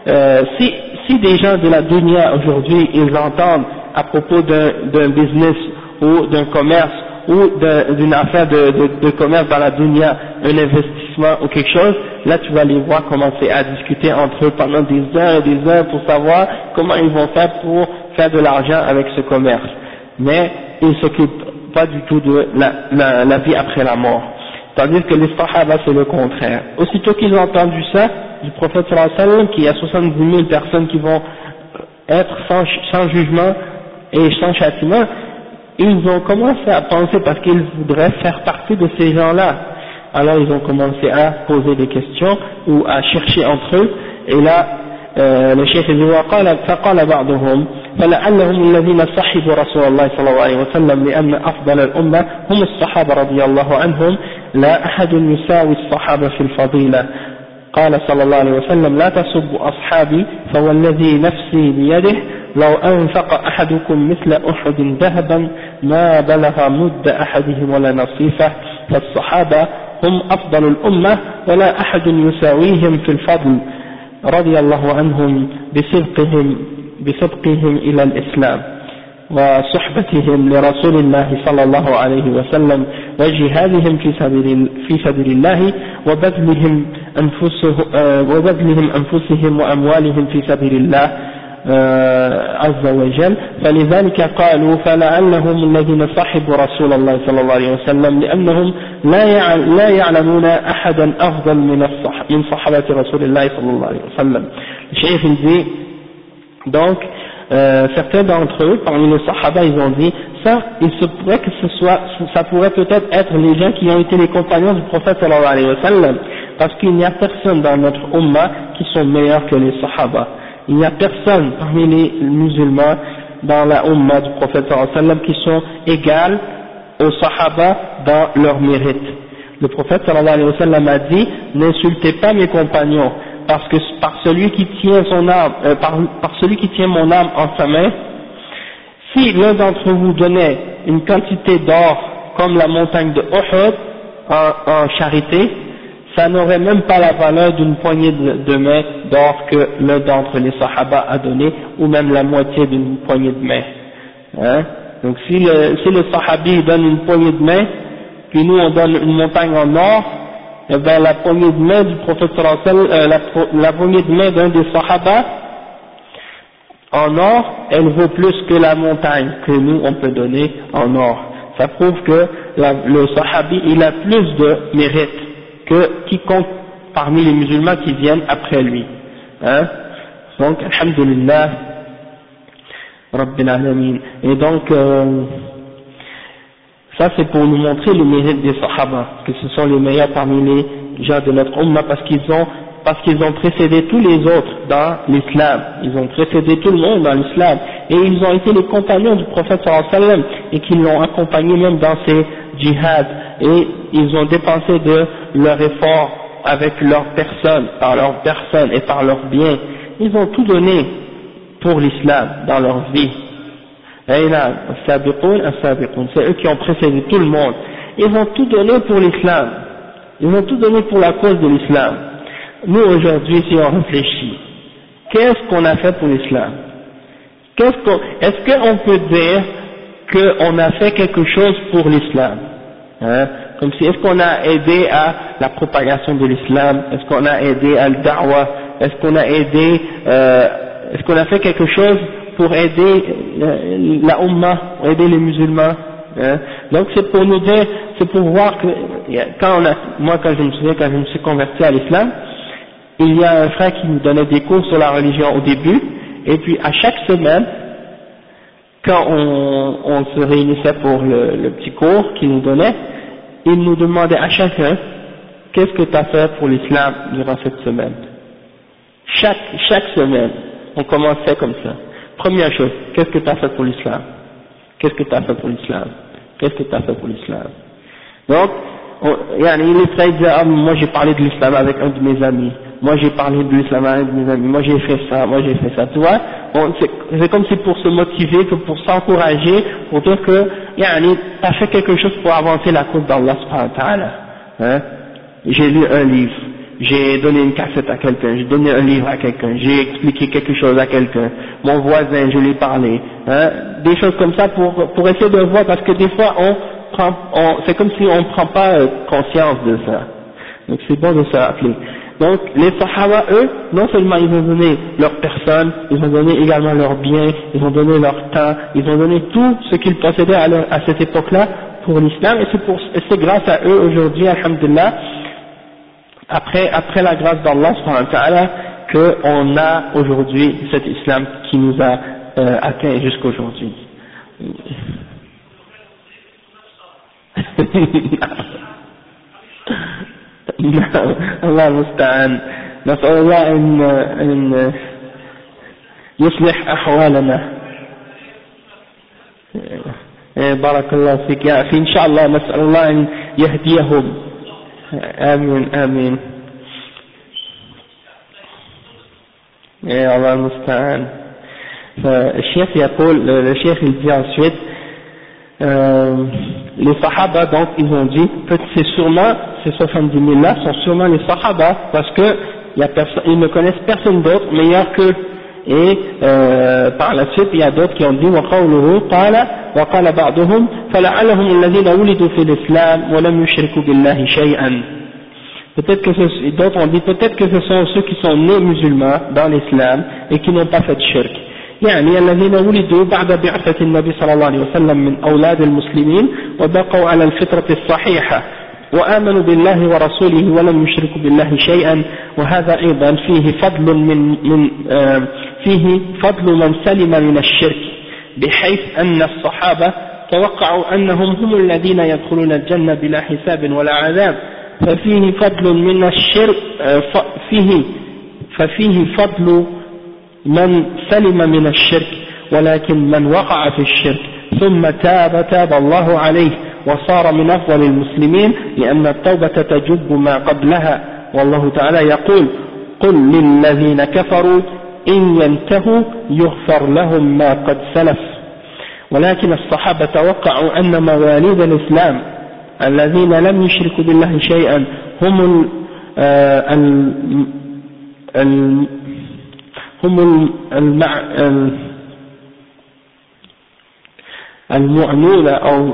si des gens de la dunya aujourd'hui, ils entendent à propos d'un business ou d'un commerce ou d'une affaire de commerce dans la dunya, un investissement ou quelque chose, là tu vas les voir commencer à discuter entre eux pendant des heures et des heures pour savoir comment ils vont faire pour faire de l'argent avec ce commerce. Mais ils ne s'occupent pas du tout de la vie après la mort. Tandis que les Sahaba c'est le contraire. Aussitôt qu'ils ont entendu ça du prophète sallallahu alayhi wa sallam, qu'il y a 70 000 personnes qui vont être sans jugement et sans châtiment, ils ont commencé à penser, parce qu'ils voudraient faire partie de ces gens-là. Alors ils ont commencé à poser des questions ou à chercher entre eux, et là le cheikh dit فقال بعضهم فلعلهم الذين صحبوا رسول الله صلى الله عليه وسلم لأن أفضل الأمة هم الصحابة رضي الله عنهم لا أحد يساوي الصحابة في الفضيلة. قال صلى الله عليه وسلم لا تسبوا أصحابي فوالذي نفسي بيده لو أنفق أحدكم مثل أحد ذهبا ما بلغ مد أحدهم ولا نصيفه، فالصحابة هم أفضل الأمة ولا أحد يساويهم في الفضل رضي الله عنهم بسبقهم إلى الإسلام وصحبتهم لرسول الله صلى الله عليه وسلم وجهادهم في سبيل الله وبذلهم أنفسهم وأموالهم في سبيل الله عز وجل. فلذلك قالوا فلعلهم الذين صحبوا رسول الله صلى الله عليه وسلم لأنهم لا يعلمون أحدا أفضل من صحابة رسول الله صلى الله عليه وسلم. Le cheikh dit donc certains d'entre eux parmi les Sahaba ils ont dit ça, il se pourrait que ça pourrait peut-être être les gens qui ont été les compagnons du prophète sallallahu alayhi wa sallam, parce qu'il n'y a personne dans notre ummah qui sont meilleurs que les Sahaba. Il n'y a personne parmi les musulmans dans la ummah du prophète sallallahu alayhi wa sallam qui sont égales aux Sahaba dans leur mérite. Le prophète sallallahu alayhi wa sallam a dit n'insultez pas mes compagnons, parce que par celui qui tient son âme, par celui qui tient mon âme en sa main, si l'un d'entre vous donnait une quantité d'or comme la montagne de Uhud en charité, ça n'aurait même pas la valeur d'une poignée de main d'or que l'un d'entre les Sahaba a donné, ou même la moitié d'une poignée de main. Hein? Donc si le Sahabi donne une poignée de main, puis nous on donne une montagne en or, et bien la poignée de main du prophète sallallahu alayhi wa sallam, la poignée de main d'un des Sahaba en or, elle vaut plus que la montagne que nous on peut donner en or. Ça prouve que le Sahabi il a plus de mérite que quiconque parmi les musulmans qui viennent après lui. Hein? Donc, alhamdulillah, Rabbil Alamin. Et donc, ça c'est pour nous montrer le mérite des Sahaba, que ce sont les meilleurs parmi les gens de notre ummah, parce qu'ils ont précédé tous les autres dans l'islam, ils ont précédé tout le monde dans l'islam, et ils ont été les compagnons du prophète sallallahu alayhi wa sallam, et qu'ils l'ont accompagné même dans ses djihad, et ils ont dépensé de leur effort avec leur personne, par leur personne et par leurs biens, ils ont tout donné pour l'islam dans leur vie. Et là, c'est eux qui ont précédé tout le monde, ils ont tout donné pour l'islam, ils ont tout donné pour la cause de l'islam. Nous aujourd'hui, si on réfléchit, qu'est-ce qu'on a fait pour l'islam? Est-ce qu'on peut dire qu'on a fait quelque chose pour l'islam, hein? Comme si, est-ce qu'on a aidé à la propagation de l'islam, est-ce qu'on a aidé à al-da'wa, est-ce qu'on a aidé, est-ce qu'on a fait quelque chose pour aider la Ummah, pour aider les musulmans, hein? Donc c'est pour nous dire, c'est pour voir que, moi quand je me suis converti à l'islam, il y a un frère qui nous donnait des cours sur la religion au début, et puis à chaque semaine, quand on se réunissait pour le petit cours qu'il nous donnait, il nous demandait à chacun, qu'est-ce que tu as fait pour l'islam durant cette semaine? Chaque semaine, on commençait comme ça. Première chose, qu'est-ce que tu as fait pour l'islam? Qu'est-ce que tu as fait pour l'islam? Qu'est-ce que tu as fait pour l'islam? Donc, les frères disaient, ah, moi j'ai parlé de l'islam avec un de mes amis, moi j'ai parlé de l'islam avec un de mes amis, moi j'ai fait ça, tu vois. C'est comme si pour se motiver, que pour s'encourager, pour dire que, t'as fait quelque chose pour avancer la cause d'Allah subhanahu wa ta'ala, hein. J'ai lu un livre, j'ai donné une cassette à quelqu'un, j'ai donné un livre à quelqu'un, j'ai expliqué quelque chose à quelqu'un, mon voisin, je lui ai parlé, hein, des choses comme ça pour essayer de voir, parce que des fois c'est comme si on ne prend pas conscience de ça. Donc c'est bon de se rappeler. Donc les Sahaba, eux, non seulement ils ont donné leur personne, ils ont donné également leurs biens, ils ont donné leur temps, ils ont donné tout ce qu'ils possédaient à cette époque-là pour l'islam, et c'est grâce à eux aujourd'hui, alhamdulillah, après la grâce d'Allah subhanahu wa ta'ala, qu'on a aujourd'hui cet islam qui nous a atteint jusqu'aujourd'hui. الله المستعان. نسأل الله أن يصلح أحوالنا. بارك الله فيك يا أخي. إن شاء الله نسأل الله أن يهديهم. آمين آمين. يا الله المستعان. فالشيخ يقول, le cheikh il dit ensuite, les Sahaba, donc ils ont dit que c'est sûrement, ces 70 000 là sont sûrement les Sahaba, parce que ils ne connaissent personne d'autre meilleur qu'eux. Et par la suite il y a d'autres qui ont dit وقوله قال وقال بعضهم فلعلهم الذين ولدوا في الإسلام ولم يشركوا بالله شيئا. Peut-être que d'autres ont dit peut-être que ce sont ceux qui sont nés musulmans dans l'islam et qui n'ont pas fait de shirk. يعني الذين ولدوا بعد بعثة النبي صلى الله عليه وسلم من أولاد المسلمين وبقوا على الفطرة الصحيحة وآمنوا بالله ورسوله ولم يشركوا بالله شيئا. وهذا أيضا فيه فضل من سلم من الشرك، بحيث أن الصحابة توقعوا أنهم هم الذين يدخلون الجنة بلا حساب ولا عذاب، ففيه فضل من الشرك ففيه فضل من سلم من الشرك، ولكن من وقع في الشرك ثم تاب الله عليه وصار من أفضل المسلمين، لأن التوبة تجب ما قبلها. والله تعالى يقول قل للذين كفروا إن ينتهوا يغفر لهم ما قد سلف. ولكن الصحابة توقعوا أن مواليد الإسلام الذين لم يشركوا بالله شيئا هم المعنون أو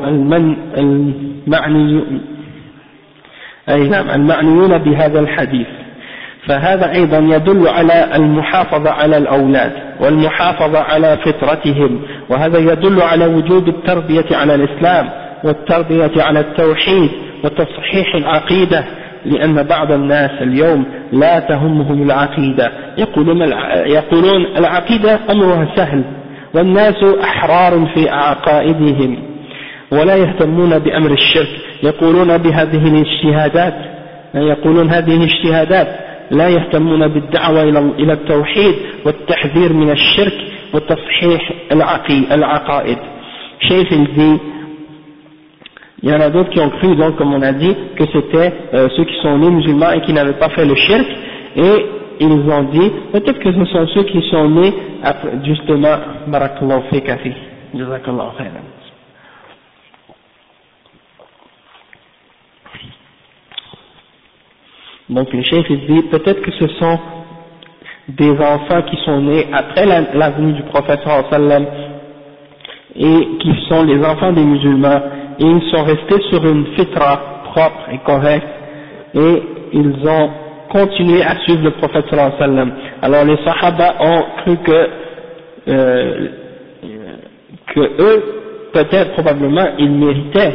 المعنيون بهذا الحديث. فهذا أيضا يدل على المحافظة على الأولاد والمحافظة على فطرتهم، وهذا يدل على وجوب التربية على الإسلام والتربية على التوحيد وتصحيح العقيدة، لأن بعض الناس اليوم لا تهمهم العقيدة، يقولون العقيدة أمرها سهل والناس أحرار في عقائدهم ولا يهتمون بأمر الشرك، يقولون هذه الاجتهادات لا يهتمون بالدعوة إلى التوحيد والتحذير من الشرك وتصحيح العقائد. Cheikh il dit, il y en a d'autres qui ont cru, donc comme on a dit, que c'était ceux qui sont nés musulmans et qui n'avaient pas fait le shirk, et ils ont dit, peut-être que ce sont ceux qui sont nés après, justement, barakallahu fik akhi, jazakallahu khairan. Donc le cheikh il dit, peut-être que ce sont des enfants qui sont nés après la venue du prophète sallam et qui sont les enfants des musulmans, et ils sont restés sur une fitra propre et correcte, et ils ont continué à suivre le prophète sallam. Alors les sahaba ont cru que eux, peut-être probablement, ils méritaient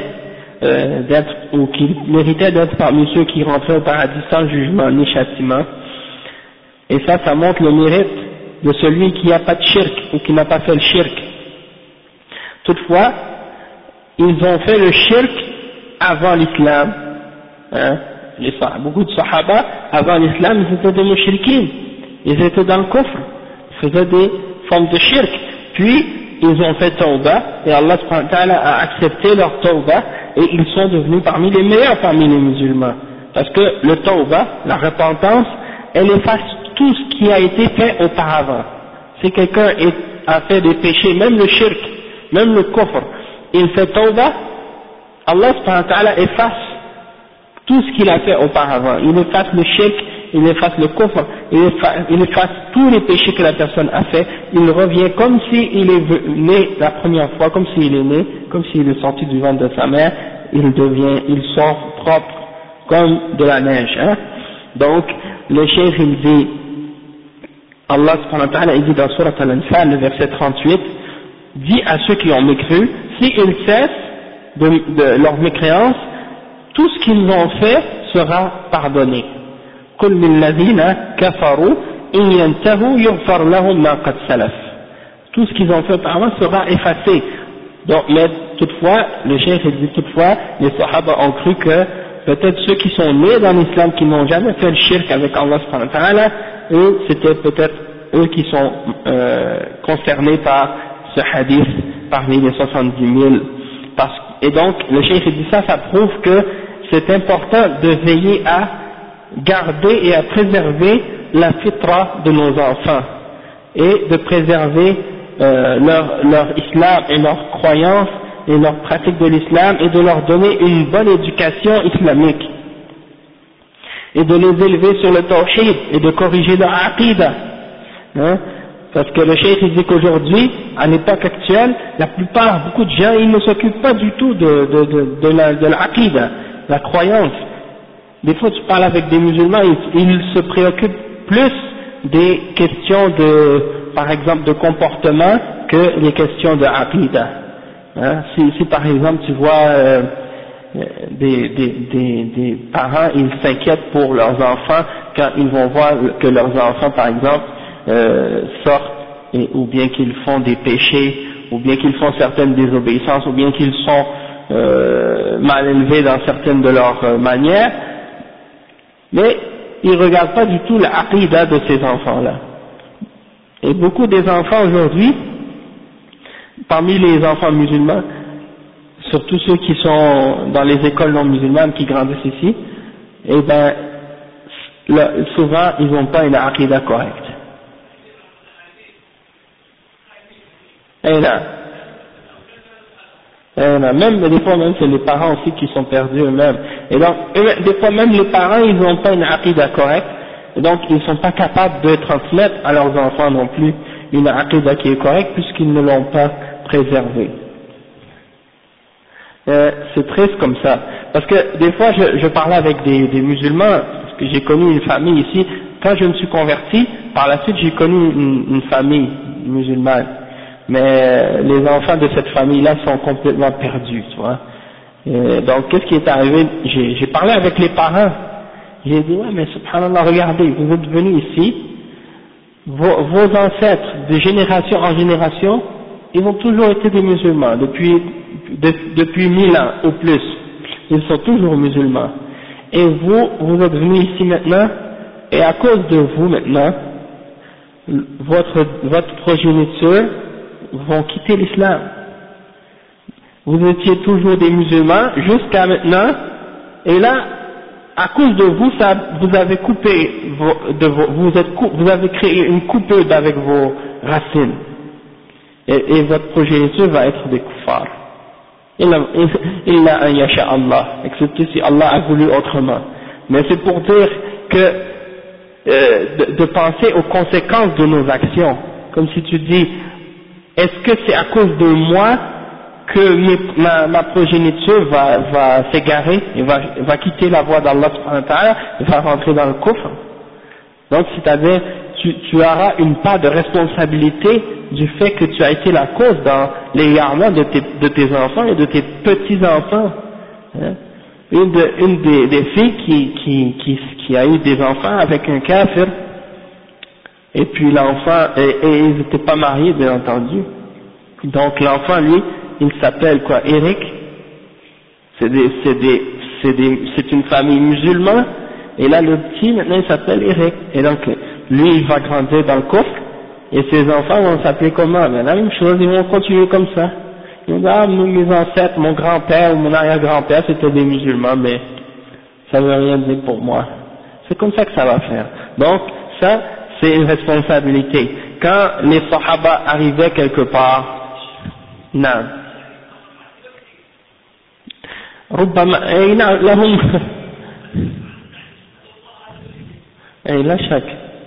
d'être parmi ceux qui rentraient au paradis sans jugement ni châtiment. Et ça montre le mérite de celui qui n'a pas de shirk ou qui n'a pas fait le shirk. Toutefois, ils ont fait le shirk avant l'islam. Beaucoup de sahaba, avant l'islam, ils étaient des mushrikines. Ils étaient dans le kufr. Ils faisaient des formes de shirk. Puis, ils ont fait tawbah, et Allah subhanahu wa ta'ala a accepté leur tawbah, et ils sont devenus parmi les meilleurs parmi les musulmans. Parce que le tawbah, la repentance, elle efface tout ce qui a été fait auparavant. Si quelqu'un a fait des péchés, même le shirk, même le kufr, il fait tawbah, Allah subhanahu wa ta'ala efface tout ce qu'il a fait auparavant. Il efface le shirk, il efface le kufr, il efface tous les péchés que la personne a fait, il revient comme s'il est né la première fois, comme s'il est né, comme s'il est sorti du ventre de sa mère, il sort propre comme de la neige. Donc, le cheikh il dit, Allah subhanahu wa ta'ala, il dit dans Surat Al-Anfal, le verset 38, dit à ceux qui ont mécru, s'ils cessent de leur mécréance, tout ce qu'ils ont fait sera pardonné. قل للذين كفروا إن ينتهوا يغفر لهم ما قد سلف. Tout ce qu'ils ont fait auparavant sera effacé. Donc, mais toutefois, le cheikh dit toutefois, les sahaba ont cru que peut-être ceux qui sont nés dans l'islam, qui n'ont jamais fait le shirk avec Allah subhanahu wa ta'ala, eux, c'était peut-être eux qui sont concernés par ce hadith parmi les 70 000. Et donc, le cheikh dit ça prouve que c'est important de veiller à garder et à préserver la fitra de nos enfants et de préserver leur islam et leur croyance et leur pratique de l'islam et de leur donner une bonne éducation islamique et de les élever sur le tawhid et de corriger leur aqidah, parce que le cheikh dit qu'aujourd'hui, à l'époque actuelle, beaucoup de gens, ils ne s'occupent pas du tout de l'aqidah, la croyance. Des fois, tu parles avec des musulmans, ils se préoccupent plus des questions par exemple, de comportement que les questions de aqidah. Si par exemple, tu vois des parents, ils s'inquiètent pour leurs enfants quand ils vont voir que leurs enfants, par exemple, sortent, ou bien qu'ils font des péchés, ou bien qu'ils font certaines désobéissances, ou bien qu'ils sont mal élevés dans certaines de leurs manières, mais ils ne regardent pas du tout l'aqidah de ces enfants-là. Et beaucoup des enfants aujourd'hui, parmi les enfants musulmans, surtout ceux qui sont dans les écoles non musulmanes qui grandissent ici, eh ben, souvent ils n'ont pas une aqidah correcte. Et là, même des fois même c'est les parents aussi qui sont perdus eux-mêmes. Et donc des fois même les parents ils n'ont pas une aqidah correcte, et donc ils ne sont pas capables de transmettre à leurs enfants non plus une aqidah qui est correcte puisqu'ils ne l'ont pas préservée. C'est triste comme ça, parce que des fois je parlais avec des musulmans, parce que j'ai connu une famille ici, quand je me suis converti, par la suite j'ai connu une famille musulmane. Mais les enfants de cette famille-là sont complètement perdus, tu vois. Donc, qu'est-ce qui est arrivé? J'ai parlé avec les parents. J'ai dit, ouais, mais subhanallah, regardez, vous êtes venus ici, vos ancêtres, de génération en génération, ils ont toujours été des musulmans, depuis 1000 ans ou plus. Ils sont toujours musulmans. Et vous êtes venus ici maintenant, et à cause de vous maintenant, votre progéniture vont quitter l'islam. Vous étiez toujours des musulmans jusqu'à maintenant, et là, à cause de vous, vous avez coupé, vous avez créé une coupeuse avec vos racines, et votre progéniture va être des kuffars. Illa an yasha Allah, excepté si Allah a voulu autrement. Mais c'est pour dire que de penser aux conséquences de nos actions. Comme si tu dis, est-ce que c'est à cause de moi que ma progéniture va s'égarer et va quitter la voie d'Allah subhanahu wa ta'ala et va rentrer dans le kufr? Donc, c'est-à-dire, tu auras une part de responsabilité du fait que tu as été la cause dans l'égarement de tes enfants et de tes petits-enfants. Hein? Une des filles qui a eu des enfants avec un kafir, et puis l'enfant, et ils n'étaient pas mariés, bien entendu. Donc l'enfant, lui, il s'appelle quoi, Eric. C'est une famille musulmane, et là le petit, maintenant il s'appelle Eric. Et donc, lui, il va grandir dans le coffre, et ses enfants vont s'appeler comment? Ben, la même chose, ils vont continuer comme ça. Ils vont dire, ah, mes ancêtres, mon grand-père ou mon arrière-grand-père, c'était des musulmans, mais ça veut rien dire pour moi. C'est comme ça que ça va faire. Donc, ça, c'est une responsabilité. Quand les sahaba arrivaient quelque part, non. ربما أي لهم أي لا شك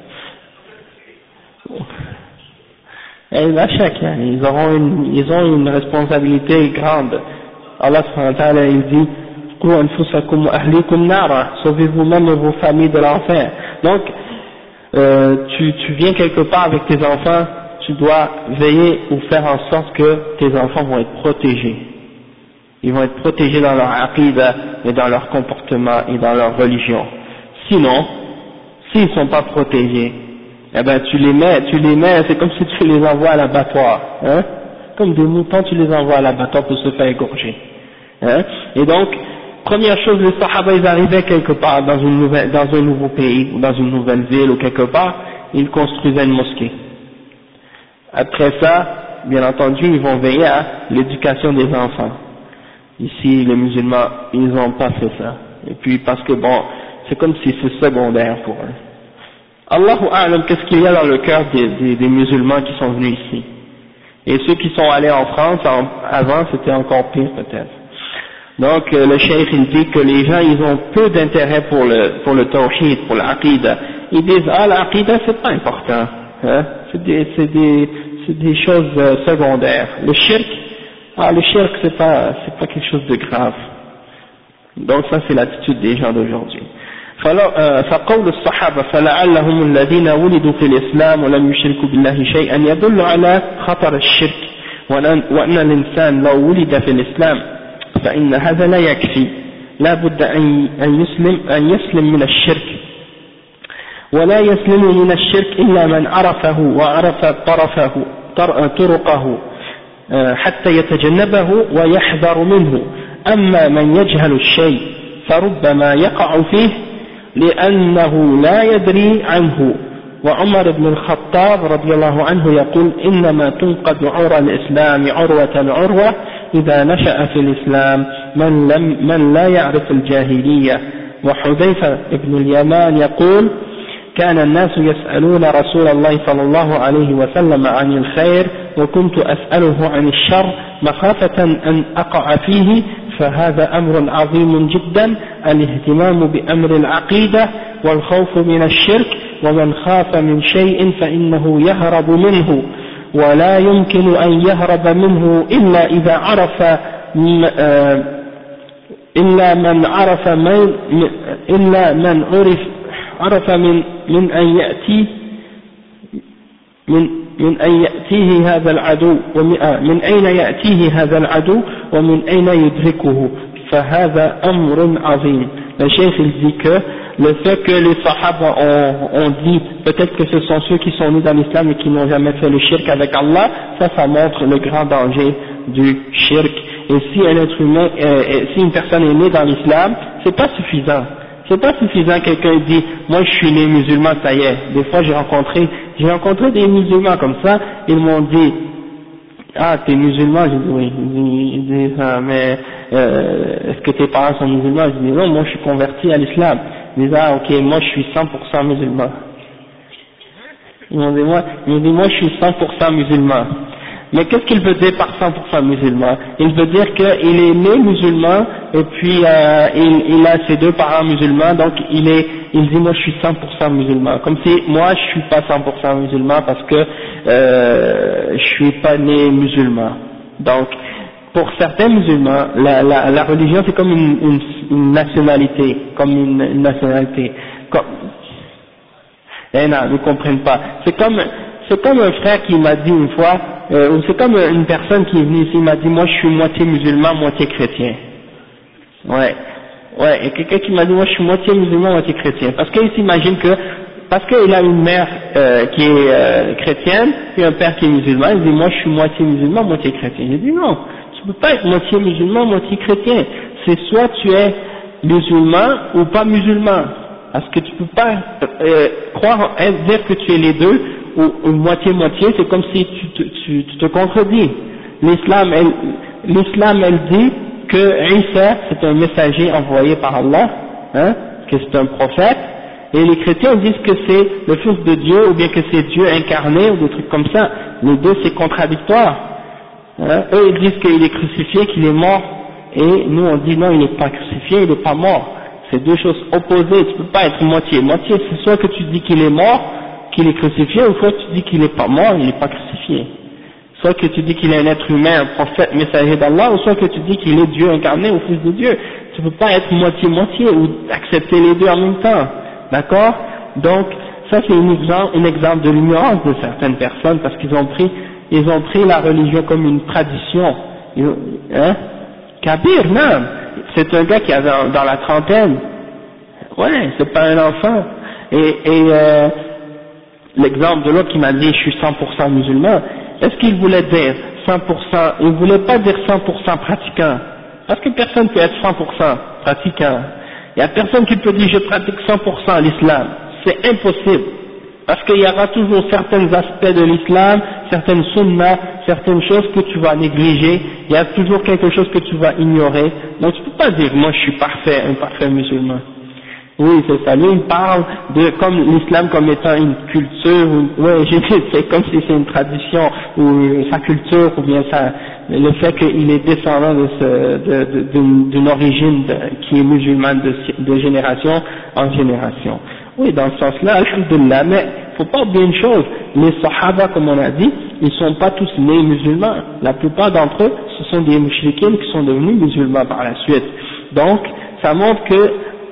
أي لا شك يعني ils ont une responsabilité grande. Allah subhanahu wa ta'ala il dit قُوْ أَنفُسَكُمْ وَأَهْلِيكُمْ نَارًا, sauvez-vous même et vos familles de l'enfer. Donc tu viens quelque part avec tes enfants, tu dois veiller ou faire en sorte que tes enfants vont être protégés. Ils vont être protégés dans leur aqidah et dans leur comportement et dans leur religion. Sinon, s'ils ne sont pas protégés, eh ben tu les mets, c'est comme si tu les envoies à l'abattoir, hein? Comme des moutons, tu les envoies à l'abattoir pour se faire égorger. Hein? Et donc, première chose, les sahaba, ils arrivaient quelque part dans un nouveau pays, ou dans une nouvelle ville, ou quelque part, ils construisaient une mosquée. Après ça, bien entendu, ils vont veiller à l'éducation des enfants. Ici, les musulmans, ils n'ont pas fait ça. Et puis, parce que bon, c'est comme si c'est secondaire pour eux. Allahu A'lam, qu'est-ce qu'il y a dans le cœur des musulmans qui sont venus ici? Et ceux qui sont allés en France, avant, c'était encore pire peut-être. Donc, le cheikh, il dit que les gens, ils ont peu d'intérêt pour le tawhid, pour l'aqidah. Ils disent, ah, l'aqidah, c'est pas important. Hein? C'est des choses secondaires. Le shirk, c'est pas quelque chose de grave. Donc ça c'est l'attitude des gens d'aujourd'hui. فقول الصحابة فلعلهم الذين ولدوا في الإسلام ولم يشركوا بالله شيئا يدل على خطر الشرك وأن الإنسان لو ولد في الإسلام فإن هذا لا يكفي لا بد أن يسلم من الشرك ولا يسلم من الشرك إلا من عرفه وعرف طرقه حتى يتجنبه ويحذر منه. أما من يجهل الشيء فربما يقع فيه لأنه لا يدري عنه. وعمر بن الخطاب رضي الله عنه يقول إنما تنقض عرى الإسلام عروة إذا نشأ في الإسلام من لا يعرف الجاهلية. وحذيفة بن اليمان يقول كان الناس يسألون رسول الله صلى الله عليه وسلم عن الخير وكنت أسأله عن الشر مخافة أن أقع فيه فهذا أمر عظيم جدا الاهتمام بأمر العقيدة والخوف من الشرك ومن خاف من شيء فإنه يهرب منه ولا يمكن أن يهرب منه إلا إذا عرف عرف من أن يأتيه هذا العدو من أين يأتيه هذا العدو ومن أين يدركه فهذا أمر عظيم. Le cheikh il dit que le fait que les sahaba ont dit peut-être que ce sont ceux qui sont nés dans l'islam et qui n'ont jamais fait le shirk avec Allah, ça montre le grand danger du shirk. Et si un être humain, si une personne est née dans l'islam, c'est pas suffisant. C'est pas suffisant, quelqu'un dit, moi je suis né musulman, ça y est. Des fois j'ai rencontré des musulmans comme ça, ils m'ont dit, ah t'es musulman? J'ai dit oui. Ils disent, ah, mais est-ce que tes parents sont musulmans? Je dis non, moi je suis converti à l'islam. Ils disent, ah ok, moi je suis 100% musulman. Ils m'ont dit, moi je suis 100% musulman. Mais qu'est-ce qu'il veut dire par 100% musulman? Il veut dire qu'il est né musulman, et puis il a ses deux parents musulmans, donc il dit moi je suis 100% musulman. Comme si moi je suis pas 100% musulman parce que je suis pas né musulman. Donc pour certains musulmans, la religion c'est comme une nationalité, comme une nationalité. Non, ils ne comprennent pas. C'est comme un frère qui m'a dit une fois, ou c'est comme une personne qui est venue ici, il m'a dit moi je suis moitié musulman, moitié chrétien. Ouais, et quelqu'un qui m'a dit moi je suis moitié musulman, moitié chrétien. Parce qu'il s'imagine que, parce qu'il a une mère qui est chrétienne, puis un père qui est musulman, il dit moi je suis moitié musulman, moitié chrétien. J'ai dit non, tu peux pas être moitié musulman, moitié chrétien. C'est soit tu es musulman ou pas musulman. Parce que tu peux pas dire que tu es les deux, ou moitié-moitié, c'est comme si tu te contredis. L'islam, elle dit que Isa, c'est un messager envoyé par Allah, hein, que c'est un prophète, et les chrétiens disent que c'est le fils de Dieu, ou bien que c'est Dieu incarné, ou des trucs comme ça. Les deux, c'est contradictoire. Hein. Eux, ils disent qu'il est crucifié, qu'il est mort, et nous, on dit non, il n'est pas crucifié, il n'est pas mort. C'est deux choses opposées, tu peux pas être moitié-moitié, c'est soit que tu dis qu'il est mort, qu'il est crucifié, ou soit tu dis qu'il n'est pas mort, il n'est pas crucifié. Soit que tu dis qu'il est un être humain, un prophète, messager d'Allah, ou soit que tu dis qu'il est Dieu incarné ou fils de Dieu. Tu peux pas être moitié-moitié ou accepter les deux en même temps. D'accord? Donc, ça c'est un exemple de l'ignorance de certaines personnes, parce qu'ils ont pris la religion comme une tradition. Hein? Kabir, non. C'est un gars qui avait dans la trentaine. Ouais, c'est pas un enfant. Et l'exemple de l'autre qui m'a dit je suis 100% musulman, est-ce qu'il voulait dire 100%, il voulait pas dire 100% pratiquant, parce que personne peut être 100% pratiquant. Il y a personne qui peut dire je pratique 100% l'islam, c'est impossible, parce qu'il y aura toujours certains aspects de l'islam, certaines sunnas, certaines choses que tu vas négliger, il y a toujours quelque chose que tu vas ignorer, donc tu peux pas dire moi je suis parfait, un parfait musulman. Oui, c'est ça. Lui, il parle de comme l'islam comme étant une culture, c'est comme si c'est une tradition, ou sa culture, ou bien ça, le fait qu'il est descendant d'une origine qui est musulmane de génération en génération. Oui, dans ce sens-là, alhamdulillah, mais faut pas oublier une chose, les sahaba, comme on a dit, ils sont pas tous nés musulmans. La plupart d'entre eux, ce sont des mouchriquins qui sont devenus musulmans par la suite. Donc, ça montre que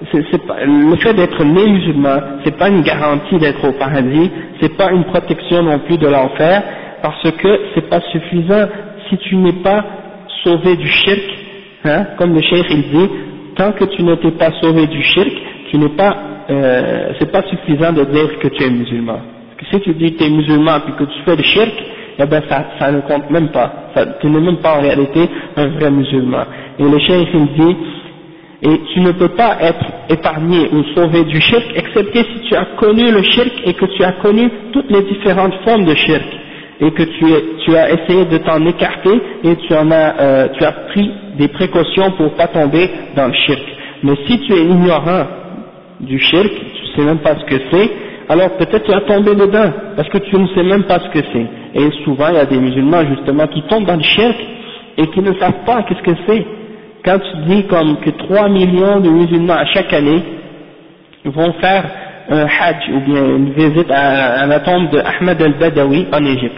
le fait d'être né musulman, c'est pas une garantie d'être au paradis, c'est pas une protection non plus de l'enfer, parce que c'est pas suffisant si tu n'es pas sauvé du shirk, hein, comme le cheikh il dit, tant que tu ne t'es pas sauvé du shirk, tu n'es pas, c'est pas suffisant de dire que tu es musulman. Parce que si tu dis que tu es musulman puis que tu fais le shirk, eh ben ça ne compte même pas, tu n'es même pas en réalité un vrai musulman. Et le cheikh il dit, et tu ne peux pas être épargné ou sauvé du shirk, excepté si tu as connu le shirk et que tu as connu toutes les différentes formes de shirk, et que tu as essayé de t'en écarter et tu as pris des précautions pour pas tomber dans le shirk. Mais si tu es ignorant du shirk, tu sais même pas ce que c'est, alors peut-être tu vas tomber dedans, parce que tu ne sais même pas ce que c'est. Et souvent il y a des musulmans justement qui tombent dans le shirk et qui ne savent pas qu'est-ce que c'est. Quand tu dis comme que 3 millions de musulmans à chaque année vont faire un hajj ou bien une visite à la tombe de Ahmed al-Badawi en Égypte,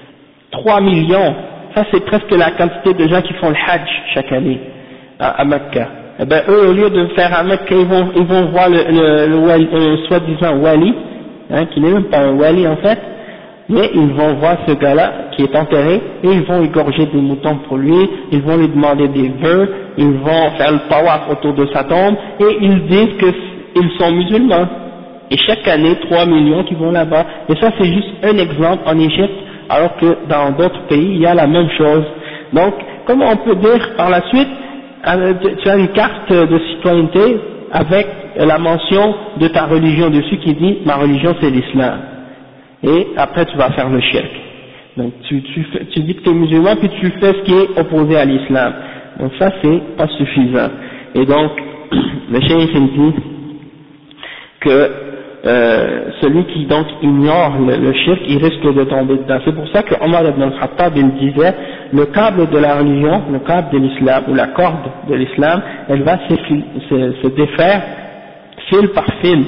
3 millions, ça c'est presque la quantité de gens qui font le hajj chaque année à Mecca. Eh ben eux, au lieu de faire à Mecca, ils vont voir le soi-disant wali, hein, qui n'est même pas un wali en fait, mais ils vont voir ce gars-là qui est enterré et ils vont égorger des moutons pour lui, ils vont lui demander des vœux, ils vont faire le tawaf autour de sa tombe et ils disent qu'ils sont musulmans. Et chaque année, 3 millions qui vont là-bas. Et ça c'est juste un exemple en Égypte, alors que dans d'autres pays il y a la même chose. Donc, comment on peut dire par la suite, tu as une carte de citoyenneté avec la mention de ta religion dessus qui dit ma religion c'est l'islam. Et après tu vas faire le shirk. Donc tu dis que tu es musulman puis tu fais ce qui est opposé à l'islam. Donc ça c'est pas suffisant. Et donc le cheikh il dit que celui qui donc ignore le shirk, il risque de tomber dedans. C'est pour ça que Omar ibn al-Khattab, il disait, le câble de la religion, le câble de l'islam, ou la corde de l'islam, elle va se défaire fil par fil,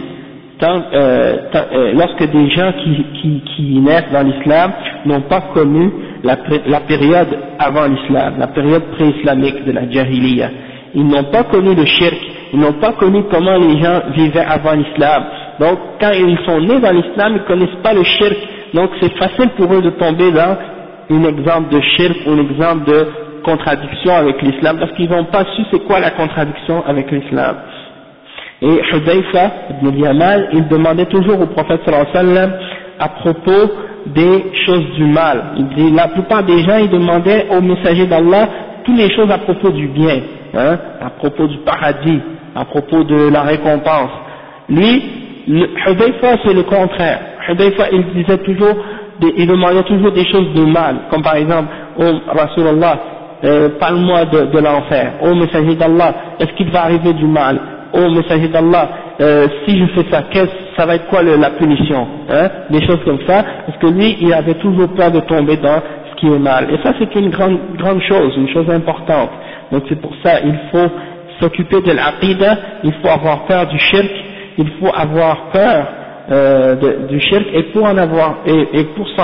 lorsque des gens qui naissent dans l'islam n'ont pas connu la période avant l'islam, la période pré-islamique de la jahiliya. Ils n'ont pas connu le shirk, ils n'ont pas connu comment les gens vivaient avant l'islam. Donc quand ils sont nés dans l'islam, ils ne connaissent pas le shirk, donc c'est facile pour eux de tomber dans un exemple de shirk ou un exemple de contradiction avec l'islam, parce qu'ils n'ont pas su c'est quoi la contradiction avec l'islam. Et Hudayfa ibn Yaman, il demandait toujours au prophète sallallahu alayhi wa sallam à propos des choses du mal. Il dit, la plupart des gens, ils demandaient au messager d'Allah toutes les choses à propos du bien, hein, à propos du paradis, à propos de la récompense. Lui, Hudayfa, c'est le contraire. Hudayfa, il demandait toujours des choses de mal, comme par exemple, oh Rasulallah, parle-moi de l'enfer. Oh messager d'Allah, est-ce qu'il va arriver du mal? Oh messager d'Allah, si je fais ça, ça va être quoi la punition, hein? Des choses comme ça, parce que lui, il avait toujours peur de tomber dans ce qui est mal. Et ça, c'est une grande chose, une chose importante. Donc c'est pour ça, il faut s'occuper de l'aqidah, il faut avoir peur du shirk, il faut avoir peur du shirk, et pour en avoir, il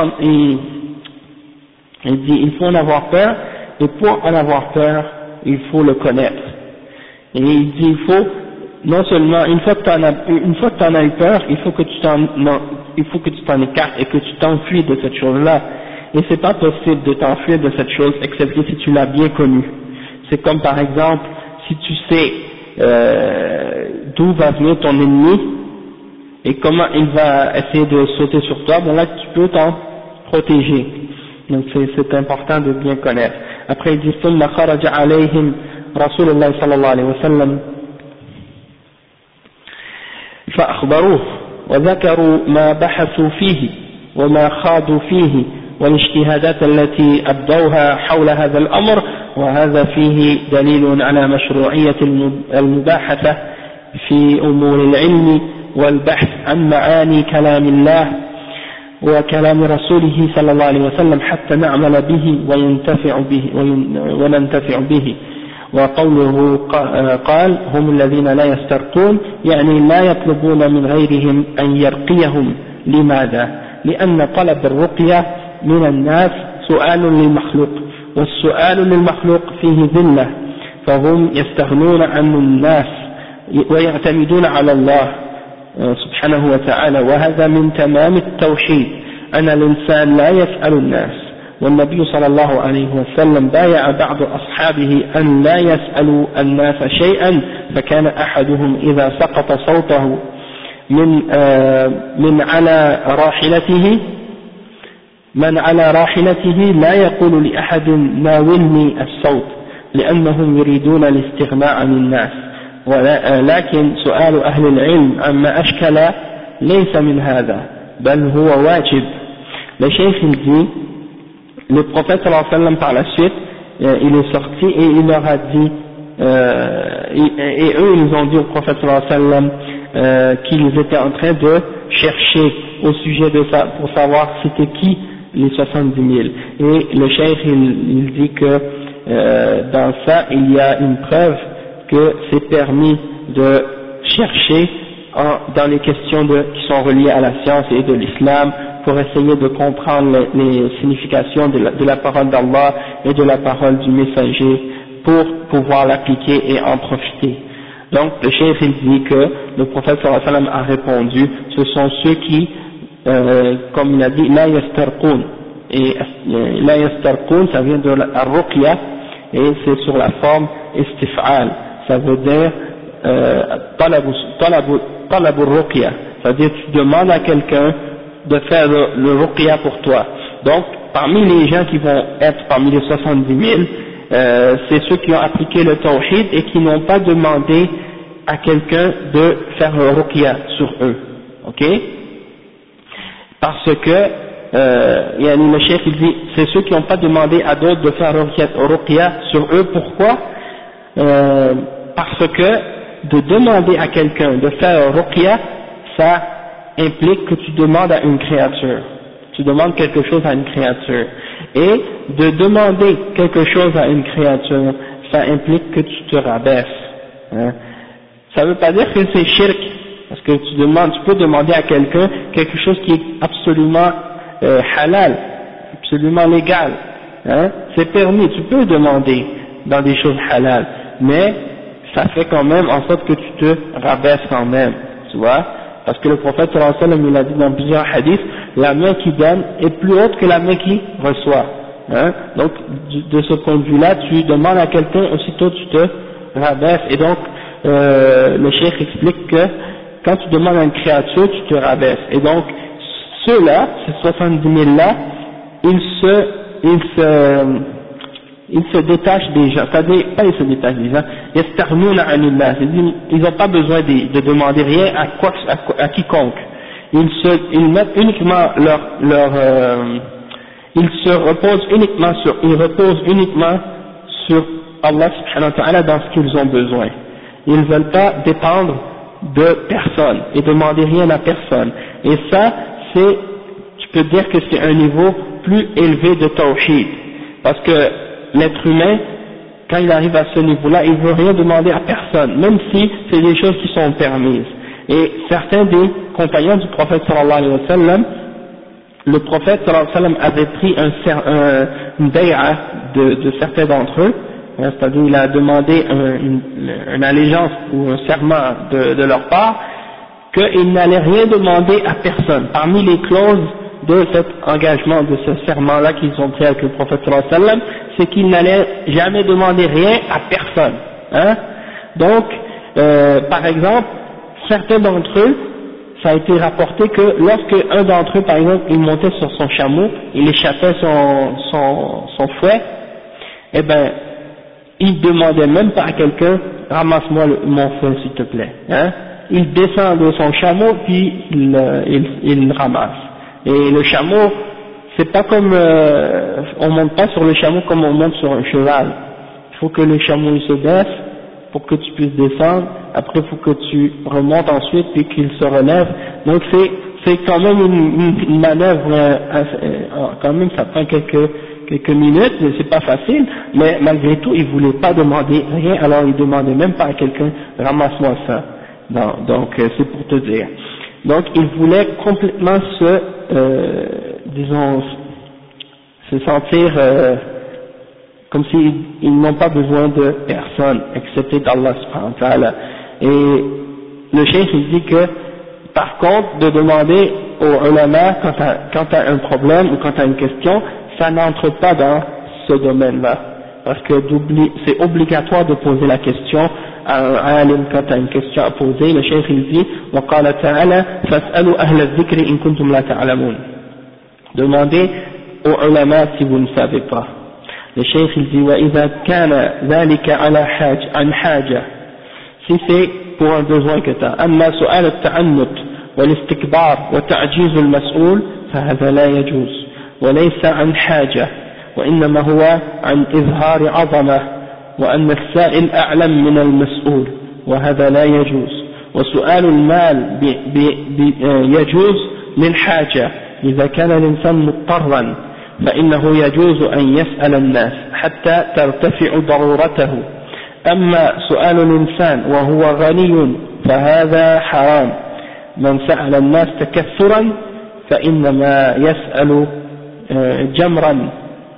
dit, il faut en avoir peur, et pour en avoir peur, il faut le connaître. Et il dit, il faut non seulement, une fois que tu en as eu peur, il faut que tu t'en écartes et que tu t'enfuis de cette chose-là. Et c'est pas possible de t'enfuir de cette chose, excepté si tu l'as bien connue. C'est comme par exemple, si tu sais d'où va venir ton ennemi et comment il va essayer de sauter sur toi, bon là tu peux t'en protéger. Donc c'est important de bien connaître. Après il dit, ثم خرج عليهم رسول الله صلى الله عليه وسلم فأخبروه وذكروا ما بحثوا فيه وما خاضوا فيه والاجتهادات التي أبدوها حول هذا الأمر، وهذا فيه دليل على مشروعية المباحثة في أمور العلم والبحث عن معاني كلام الله وكلام رسوله صلى الله عليه وسلم حتى نعمل به وننتفع به. وقوله قال هم الذين لا يسترقون، يعني لا يطلبون من غيرهم أن يرقيهم. لماذا؟ لأن طلب الرقية من الناس سؤال للمخلوق، والسؤال للمخلوق فيه ذلة، فهم يستغنون عن الناس ويعتمدون على الله سبحانه وتعالى، وهذا من تمام التوحيد أن الإنسان لا يسأل الناس. والنبي صلى الله عليه وسلم بايع بعض أصحابه أن لا يسألوا الناس شيئا، فكان أحدهم إذا سقط صوته من على راحلته لا يقول لأحد ناولني الصوت، لأنهم يريدون الاستغناء عن الناس. ولكن سؤال أهل العلم عما أشكل ليس من هذا، بل هو واجب. Le cheikh il dit, le prophète sallallahu alayhi wa sallam par la suite, il est sorti et il leur a dit, et eux ils ont dit au prophète sallallahu alayhi wa sallam qu'ils étaient en train de chercher au sujet de ça pour savoir c'était qui les 70 000. Et le cheikh il dit que dans ça il y a une preuve que c'est permis de chercher dans les questions qui sont reliées à la science et de l'islam, pour essayer de comprendre les significations de la parole d'Allah et de la parole du messager, pour pouvoir l'appliquer et en profiter. Donc le cheikh il dit que le prophète sallallahu alayhi wa sallam a répondu, ce sont ceux qui, comme il a dit, la yastarqoun, et la yastarqoun ça vient de la ruqya, et c'est sur la forme istif'al, ça veut dire talabu ruqya, c'est-à-dire tu demandes à quelqu'un de faire le ruqya pour toi. Donc parmi les gens qui vont être parmi les 70 000, c'est ceux qui ont appliqué le tawhid et qui n'ont pas demandé à quelqu'un de faire le ruqya sur eux, ok? Parce que le cheikh il dit, c'est ceux qui n'ont pas demandé à d'autres de faire ruqya sur eux. Pourquoi? Parce que de demander à quelqu'un de faire ruqya, ça implique que tu demandes à une créature. Tu demandes quelque chose à une créature. Et de demander quelque chose à une créature, ça implique que tu te rabaisses. Hein. Ça ne veut pas dire que c'est shirk, parce que tu peux demander à quelqu'un quelque chose qui est absolument halal, absolument légal. Hein. C'est permis, tu peux demander dans des choses halal, mais ça fait quand même en sorte que tu te rabaisses quand même, tu vois. Parce que le prophète sallallahu alayhi wa sallam, il a dit dans plusieurs hadiths, la main qui donne est plus haute que la main qui reçoit. Hein. Donc, de ce point de vue-là, tu demandes à quelqu'un, aussitôt tu te rabaisses. Et donc, le cheikh explique que quand tu demandes à une créature, tu te rabaisses. Et donc, ceux-là, ces 70 000-là, ils se détachent des gens, c'est-à-dire, pas ils se détachent des gens, ils n'ont pas besoin de demander rien à quiconque. Ils mettent uniquement ils reposent uniquement sur Allah subhanahu wa ta'ala dans ce qu'ils ont besoin. Ils ne veulent pas dépendre de personne et demander rien à personne. Et ça, tu peux dire que c'est un niveau plus élevé de tawhid. Parce que l'être humain, quand il arrive à ce niveau-là, il ne veut rien demander à personne, même si c'est des choses qui sont permises. Et certains des compagnons du prophète sallallahu alayhi wa sallam, le prophète sallallahu alayhi wa sallam avait pris une bay'a de certains d'entre eux, c'est-à-dire il a demandé une allégeance ou un serment de leur part, qu'ils n'allaient rien demander à personne. Parmi les clauses de cet engagement, de ce serment-là qu'ils ont pris avec le prophète sallallahu alayhi wa sallam, c'est qu'ils n'allaient jamais demander rien à personne. Hein. Donc, par exemple, certains d'entre eux, ça a été rapporté que lorsque un d'entre eux, par exemple, il montait sur son chameau, il échappait son fouet, eh ben, il demandait même pas à quelqu'un, ramasse-moi mon fouet s'il te plaît. Hein. Il descend de son chameau, puis il le ramasse. Et le chameau, c'est pas comme, on monte pas sur le chameau comme on monte sur un cheval. Il faut que le chameau il se baisse pour que tu puisses descendre. Après, il faut que tu remontes ensuite puis qu'il se relève. Donc c'est quand même une manœuvre, quand même ça prend quelques minutes, mais c'est pas facile. Mais malgré tout, il voulait pas demander rien, alors il demandait même pas à quelqu'un, ramasse-moi ça. Donc c'est pour te dire. Donc il voulait complètement se sentir comme s'ils n'ont pas besoin de personne excepté d'Allah subhanahu wa ta'ala. Et le cheikh il dit que par contre de demander aux ulama quand tu as un problème ou quand tu as une question, ça n'entre pas dans ce domaine-là, parce que c'est obligatoire de poser la question à un alim quand tu as une question à poser. Le cheikh il dit وقال تعالى فاسألوا أهل الذكر إن كنتم لا تعلمون. Demandez aux ulama si vous ne savez pas. Le cheikh il dit وإذا كان ذلك عن حاجة, si c'est pour un besoin que tu as, أما سؤال التعنت والاستكبار وتعجيز المسؤول فهذا لا يجوز وليس عن حاجة وإنما هو عن إظهار عظمة وأن السائل أعلم من المسؤول وهذا لا يجوز. وسؤال المال يجوز للحاجة إذا كان الإنسان مضطرا فإنه يجوز أن يسأل الناس حتى ترتفع ضرورته. أما سؤال الإنسان وهو غني فهذا حرام. من سأل الناس تكثرا فإنما يسأل جمرا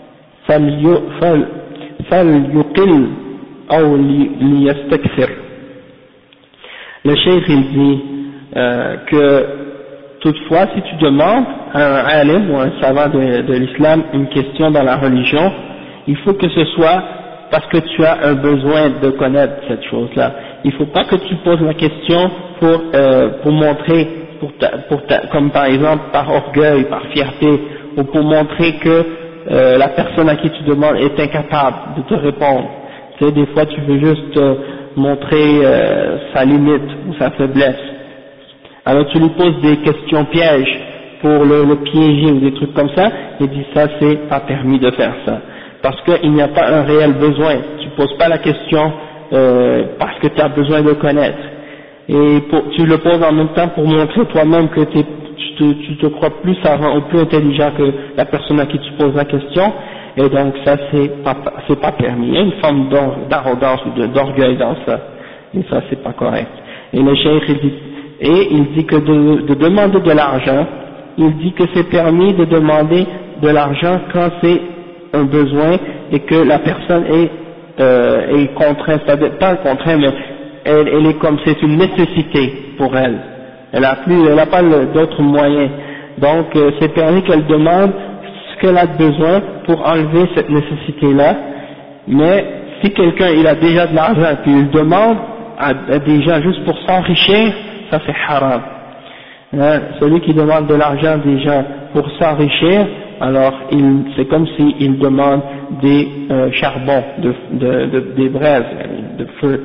فليقل أو ليستكثر. Le cheikh il dit que toutefois si tu demandes à un alim ou un savant de l'islam une question dans la religion, il faut que ce soit parce que tu as un besoin de connaître cette chose-là. Il ne faut pas que tu poses la question pour montrer, comme par exemple par orgueil, par fierté, ou pour montrer que la personne à qui tu demandes est incapable de te répondre. Tu sais, des fois tu veux juste montrer sa limite ou sa faiblesse. Alors tu lui poses des questions pièges pour le piéger ou des trucs comme ça, et dit ça c'est pas permis de faire ça. Parce qu'il n'y a pas un réel besoin. Tu poses pas la question parce que tu as besoin de connaître. et tu le poses en même temps pour montrer toi-même que tu te crois plus savant ou plus intelligent que la personne à qui tu poses la question, et donc ça c'est pas permis. Il y a une forme d'arrogance ou d'orgueil dans ça, et ça c'est pas correct. Et le cheikh il dit que de demander de l'argent, il dit que c'est permis de demander de l'argent quand c'est un besoin et que la personne est contrainte, pas contrainte, mais elle est comme c'est une nécessité pour elle. Elle a pas d'autres moyens. Donc c'est permis qu'elle demande ce qu'elle a besoin pour enlever cette nécessité-là. Mais si quelqu'un il a déjà de l'argent puis il demande à des gens juste pour s'enrichir, ça c'est haram. Celui qui demande de l'argent des gens pour s'enrichir, alors c'est comme s'il demande des charbons, des braises, de feu.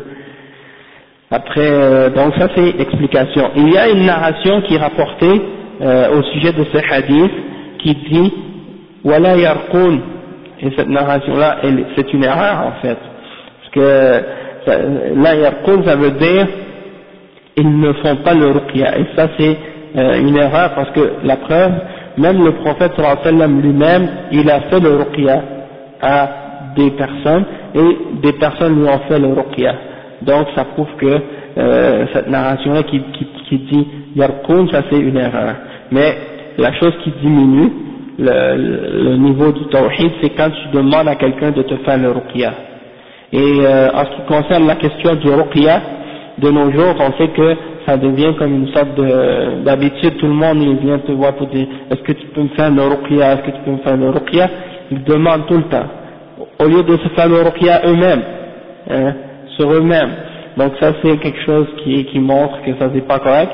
Après, donc ça c'est explication. Il y a une narration qui est rapportée au sujet de ce hadith qui dit Wala yarqun, et cette narration-là, c'est une erreur en fait, parce que la yarqun ça veut dire ils ne font pas le ruqya, et ça c'est une erreur parce que la preuve, même le prophète sallallahu alayhi wa sallam lui-même, il a fait le ruqya à des personnes et des personnes lui ont fait le ruqya. Donc ça prouve que cette narration-là qui dit yarqun, ça c'est une erreur. Mais la chose qui diminue le niveau du tawhid, c'est quand tu demandes à quelqu'un de te faire le ruqya. Et en ce qui concerne la question du ruqya, de nos jours, on sait que ça devient comme une sorte d'habitude, tout le monde il vient te voir pour dire est-ce que tu peux me faire le ruqya, est-ce que tu peux me faire le ruqya, ils demandent tout le temps, au lieu de se faire le ruqya eux-mêmes, sur eux-mêmes. Donc ça c'est quelque chose qui montre que ça c'est pas correct,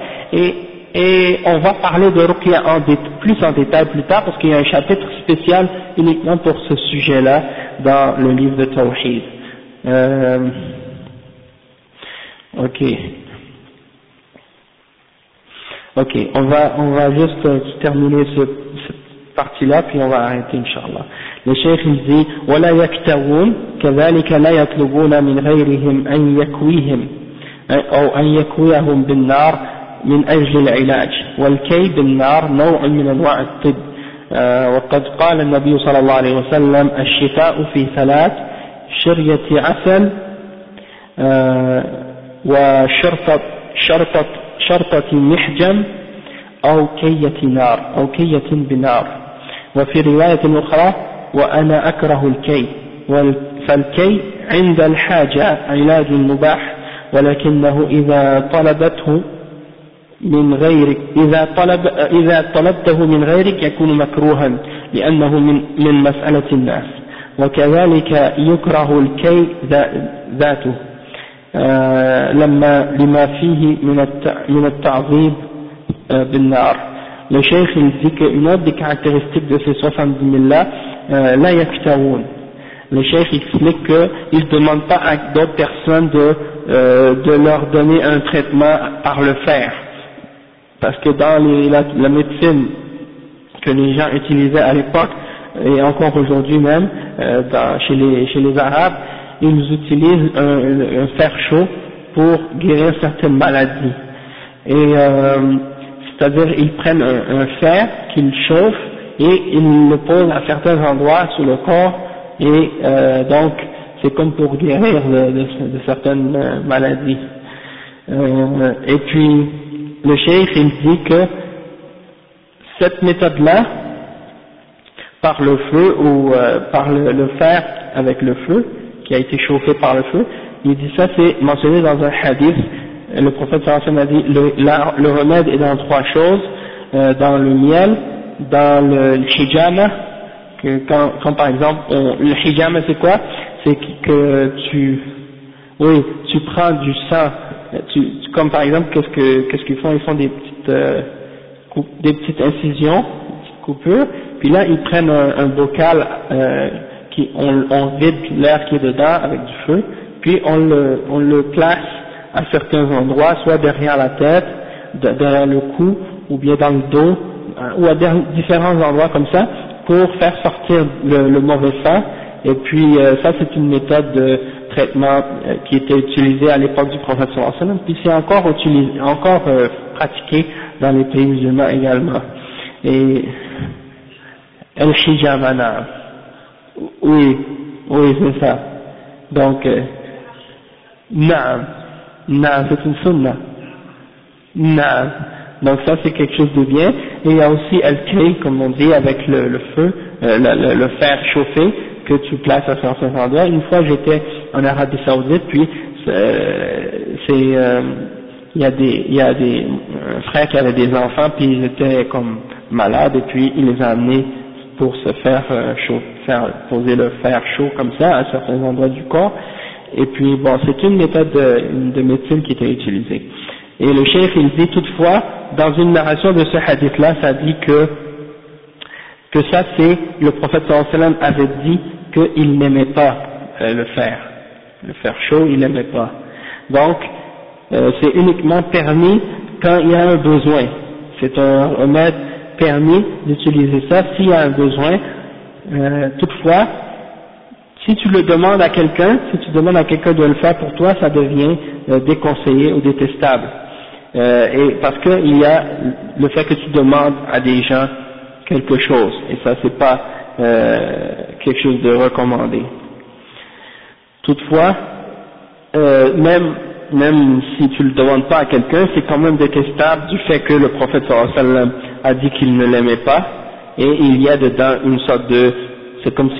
et on va parler de ruqya plus en détail plus tard, parce qu'il y a un chapitre spécial uniquement pour ce sujet-là dans le livre de Tawhid. Ok, on va juste terminer cette partie-là, puis on va arrêter, Inch'Allah. Le cheikh il dit, وَلَا يَكْتَوُونَ كَذَلِكَ لَا يَطْلُبُونَ مِنْ غَيْرِهِمْ أَنْ يَكْوِيهِمْ أو أن يكويهم بالنار من أجل العلاج، والكي بالنار نوع من أنواع الطب، وقد قال النبي صلى الله عليه وسلم الشفاء في ثلاث: شرية عسل وشرطة محجم أو كية نار أو كية بنار. وفي رواية أخرى وأنا أكره الكي، فالكي عند الحاجة علاج مباح، ولكنه إذا طلبته من غيرك يكون مكروها لأنه من مسألة الناس، وكذلك يكره الكي ذاته لما فيه من التعظيم بالنار. Le cheikh il dit qu'une autre des caractéristiques de ces 70 000 là, la yaktawoun. Le cheikh explique qu'il ne demande pas à d'autres personnes de leur donner un traitement par le fer, parce que dans la médecine que les gens utilisaient à l'époque et encore aujourd'hui même chez les Arabes, ils utilisent un fer chaud pour guérir certaines maladies, et c'est-à-dire ils prennent un fer qu'ils chauffent et ils le posent à certains endroits sur le corps, et donc c'est comme pour guérir de certaines maladies. Et puis le cheikh il dit que cette méthode-là, par le feu ou par le fer avec le feu qui a été chauffé par le feu, il dit ça c'est mentionné dans un hadith. Le prophète sallallahu alayhi wa sallam a dit le remède est dans trois choses, dans le miel, dans le hijama, quand par exemple le hijama c'est quoi? C'est que tu prends du sang, comme par exemple qu'est-ce qu'ils font? Ils font des petites incisions, des petites coupures, puis là ils prennent un bocal on vide l'air qui est dedans avec du feu, puis on le place à certains endroits, soit derrière la tête, derrière le cou, ou bien dans le dos, ou à différents endroits comme ça, pour faire sortir le mauvais sang. Et puis ça c'est une méthode traitement qui était utilisé à l'époque du prophète sallallahu alayhi wa sallam, puis c'est encore pratiqué dans les pays musulmans également. Et al-hijama, oui, c'est ça. Donc, c'est une sunna. Donc ça c'est quelque chose de bien. Et il y a aussi al-kay, comme on dit, avec le feu, le fer chauffé que tu places à certains endroits. Une fois j'étais en Arabie Saoudite, puis il y a un frère qui avait des enfants, puis ils étaient comme malades, et puis il les a amenés pour se faire poser le fer chaud comme ça à certains endroits du corps. Et puis bon, c'est une méthode de médecine qui était utilisée. Et le cheikh il dit toutefois, dans une narration de ce hadith-là, ça dit que ça c'est, le prophète sallallahu alayhi wa sallam avait dit qu'il n'aimait pas le fer chaud, il n'aimait pas. Donc, c'est uniquement permis quand il y a un besoin. C'est un remède permis d'utiliser ça s'il y a un besoin. Toutefois, si tu le demandes à quelqu'un, si tu demandes à quelqu'un de le faire pour toi, ça devient déconseillé ou détestable. Et parce que il y a le fait que tu demandes à des gens quelque chose, et ça c'est pas quelque chose de recommandé. Toutefois, même si tu le demandes pas à quelqu'un, c'est quand même détestable du fait que le prophète sallallahu alayhi wa sallam a dit qu'il ne l'aimait pas, et il y a dedans une sorte de, c'est comme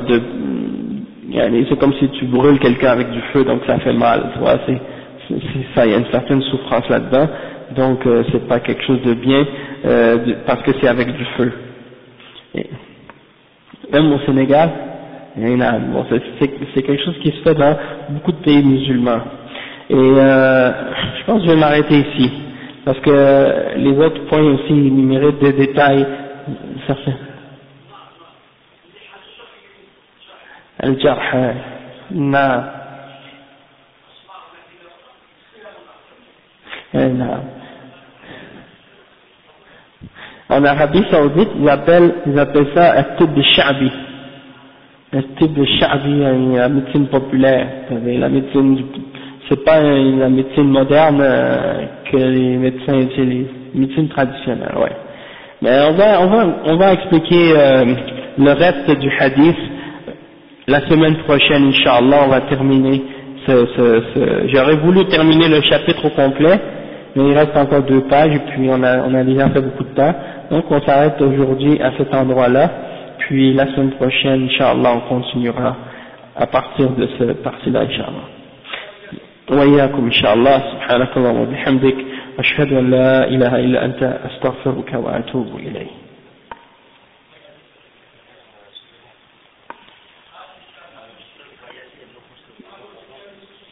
si tu brûles quelqu'un avec du feu, donc ça fait mal, tu vois, ça, il y a une certaine souffrance là-dedans, donc c'est pas quelque chose de bien, parce que c'est avec du feu. Et même au Sénégal, bon, c'est quelque chose qui se fait dans beaucoup de pays musulmans. Et je pense que je vais m'arrêter ici, parce que les autres points aussi ils méritent des détails. certains. الجرح نعم نعم. En Arabie Saoudite, ils appellent ça الطب الشعبي. الطب الشعبي يعني la médecine populaire, la médecine, c'est pas la médecine moderne que les médecins utilisent, médecine traditionnelle, ouais. Mais on va expliquer le reste du hadith la semaine prochaine, Inch'Allah. On va terminer j'aurais voulu terminer le chapitre au complet, mais il reste encore 2 pages, et puis on a déjà fait beaucoup de temps, donc on s'arrête aujourd'hui à cet endroit-là, puis la semaine prochaine, Inch'Allah, on continuera à partir de cette partie-là, Inch'Allah. وإياكم إن شاء الله. سبحانك اللهم وبحمدك أشهد أن لا إله إلا أنت أستغفرك وأتوب إليك.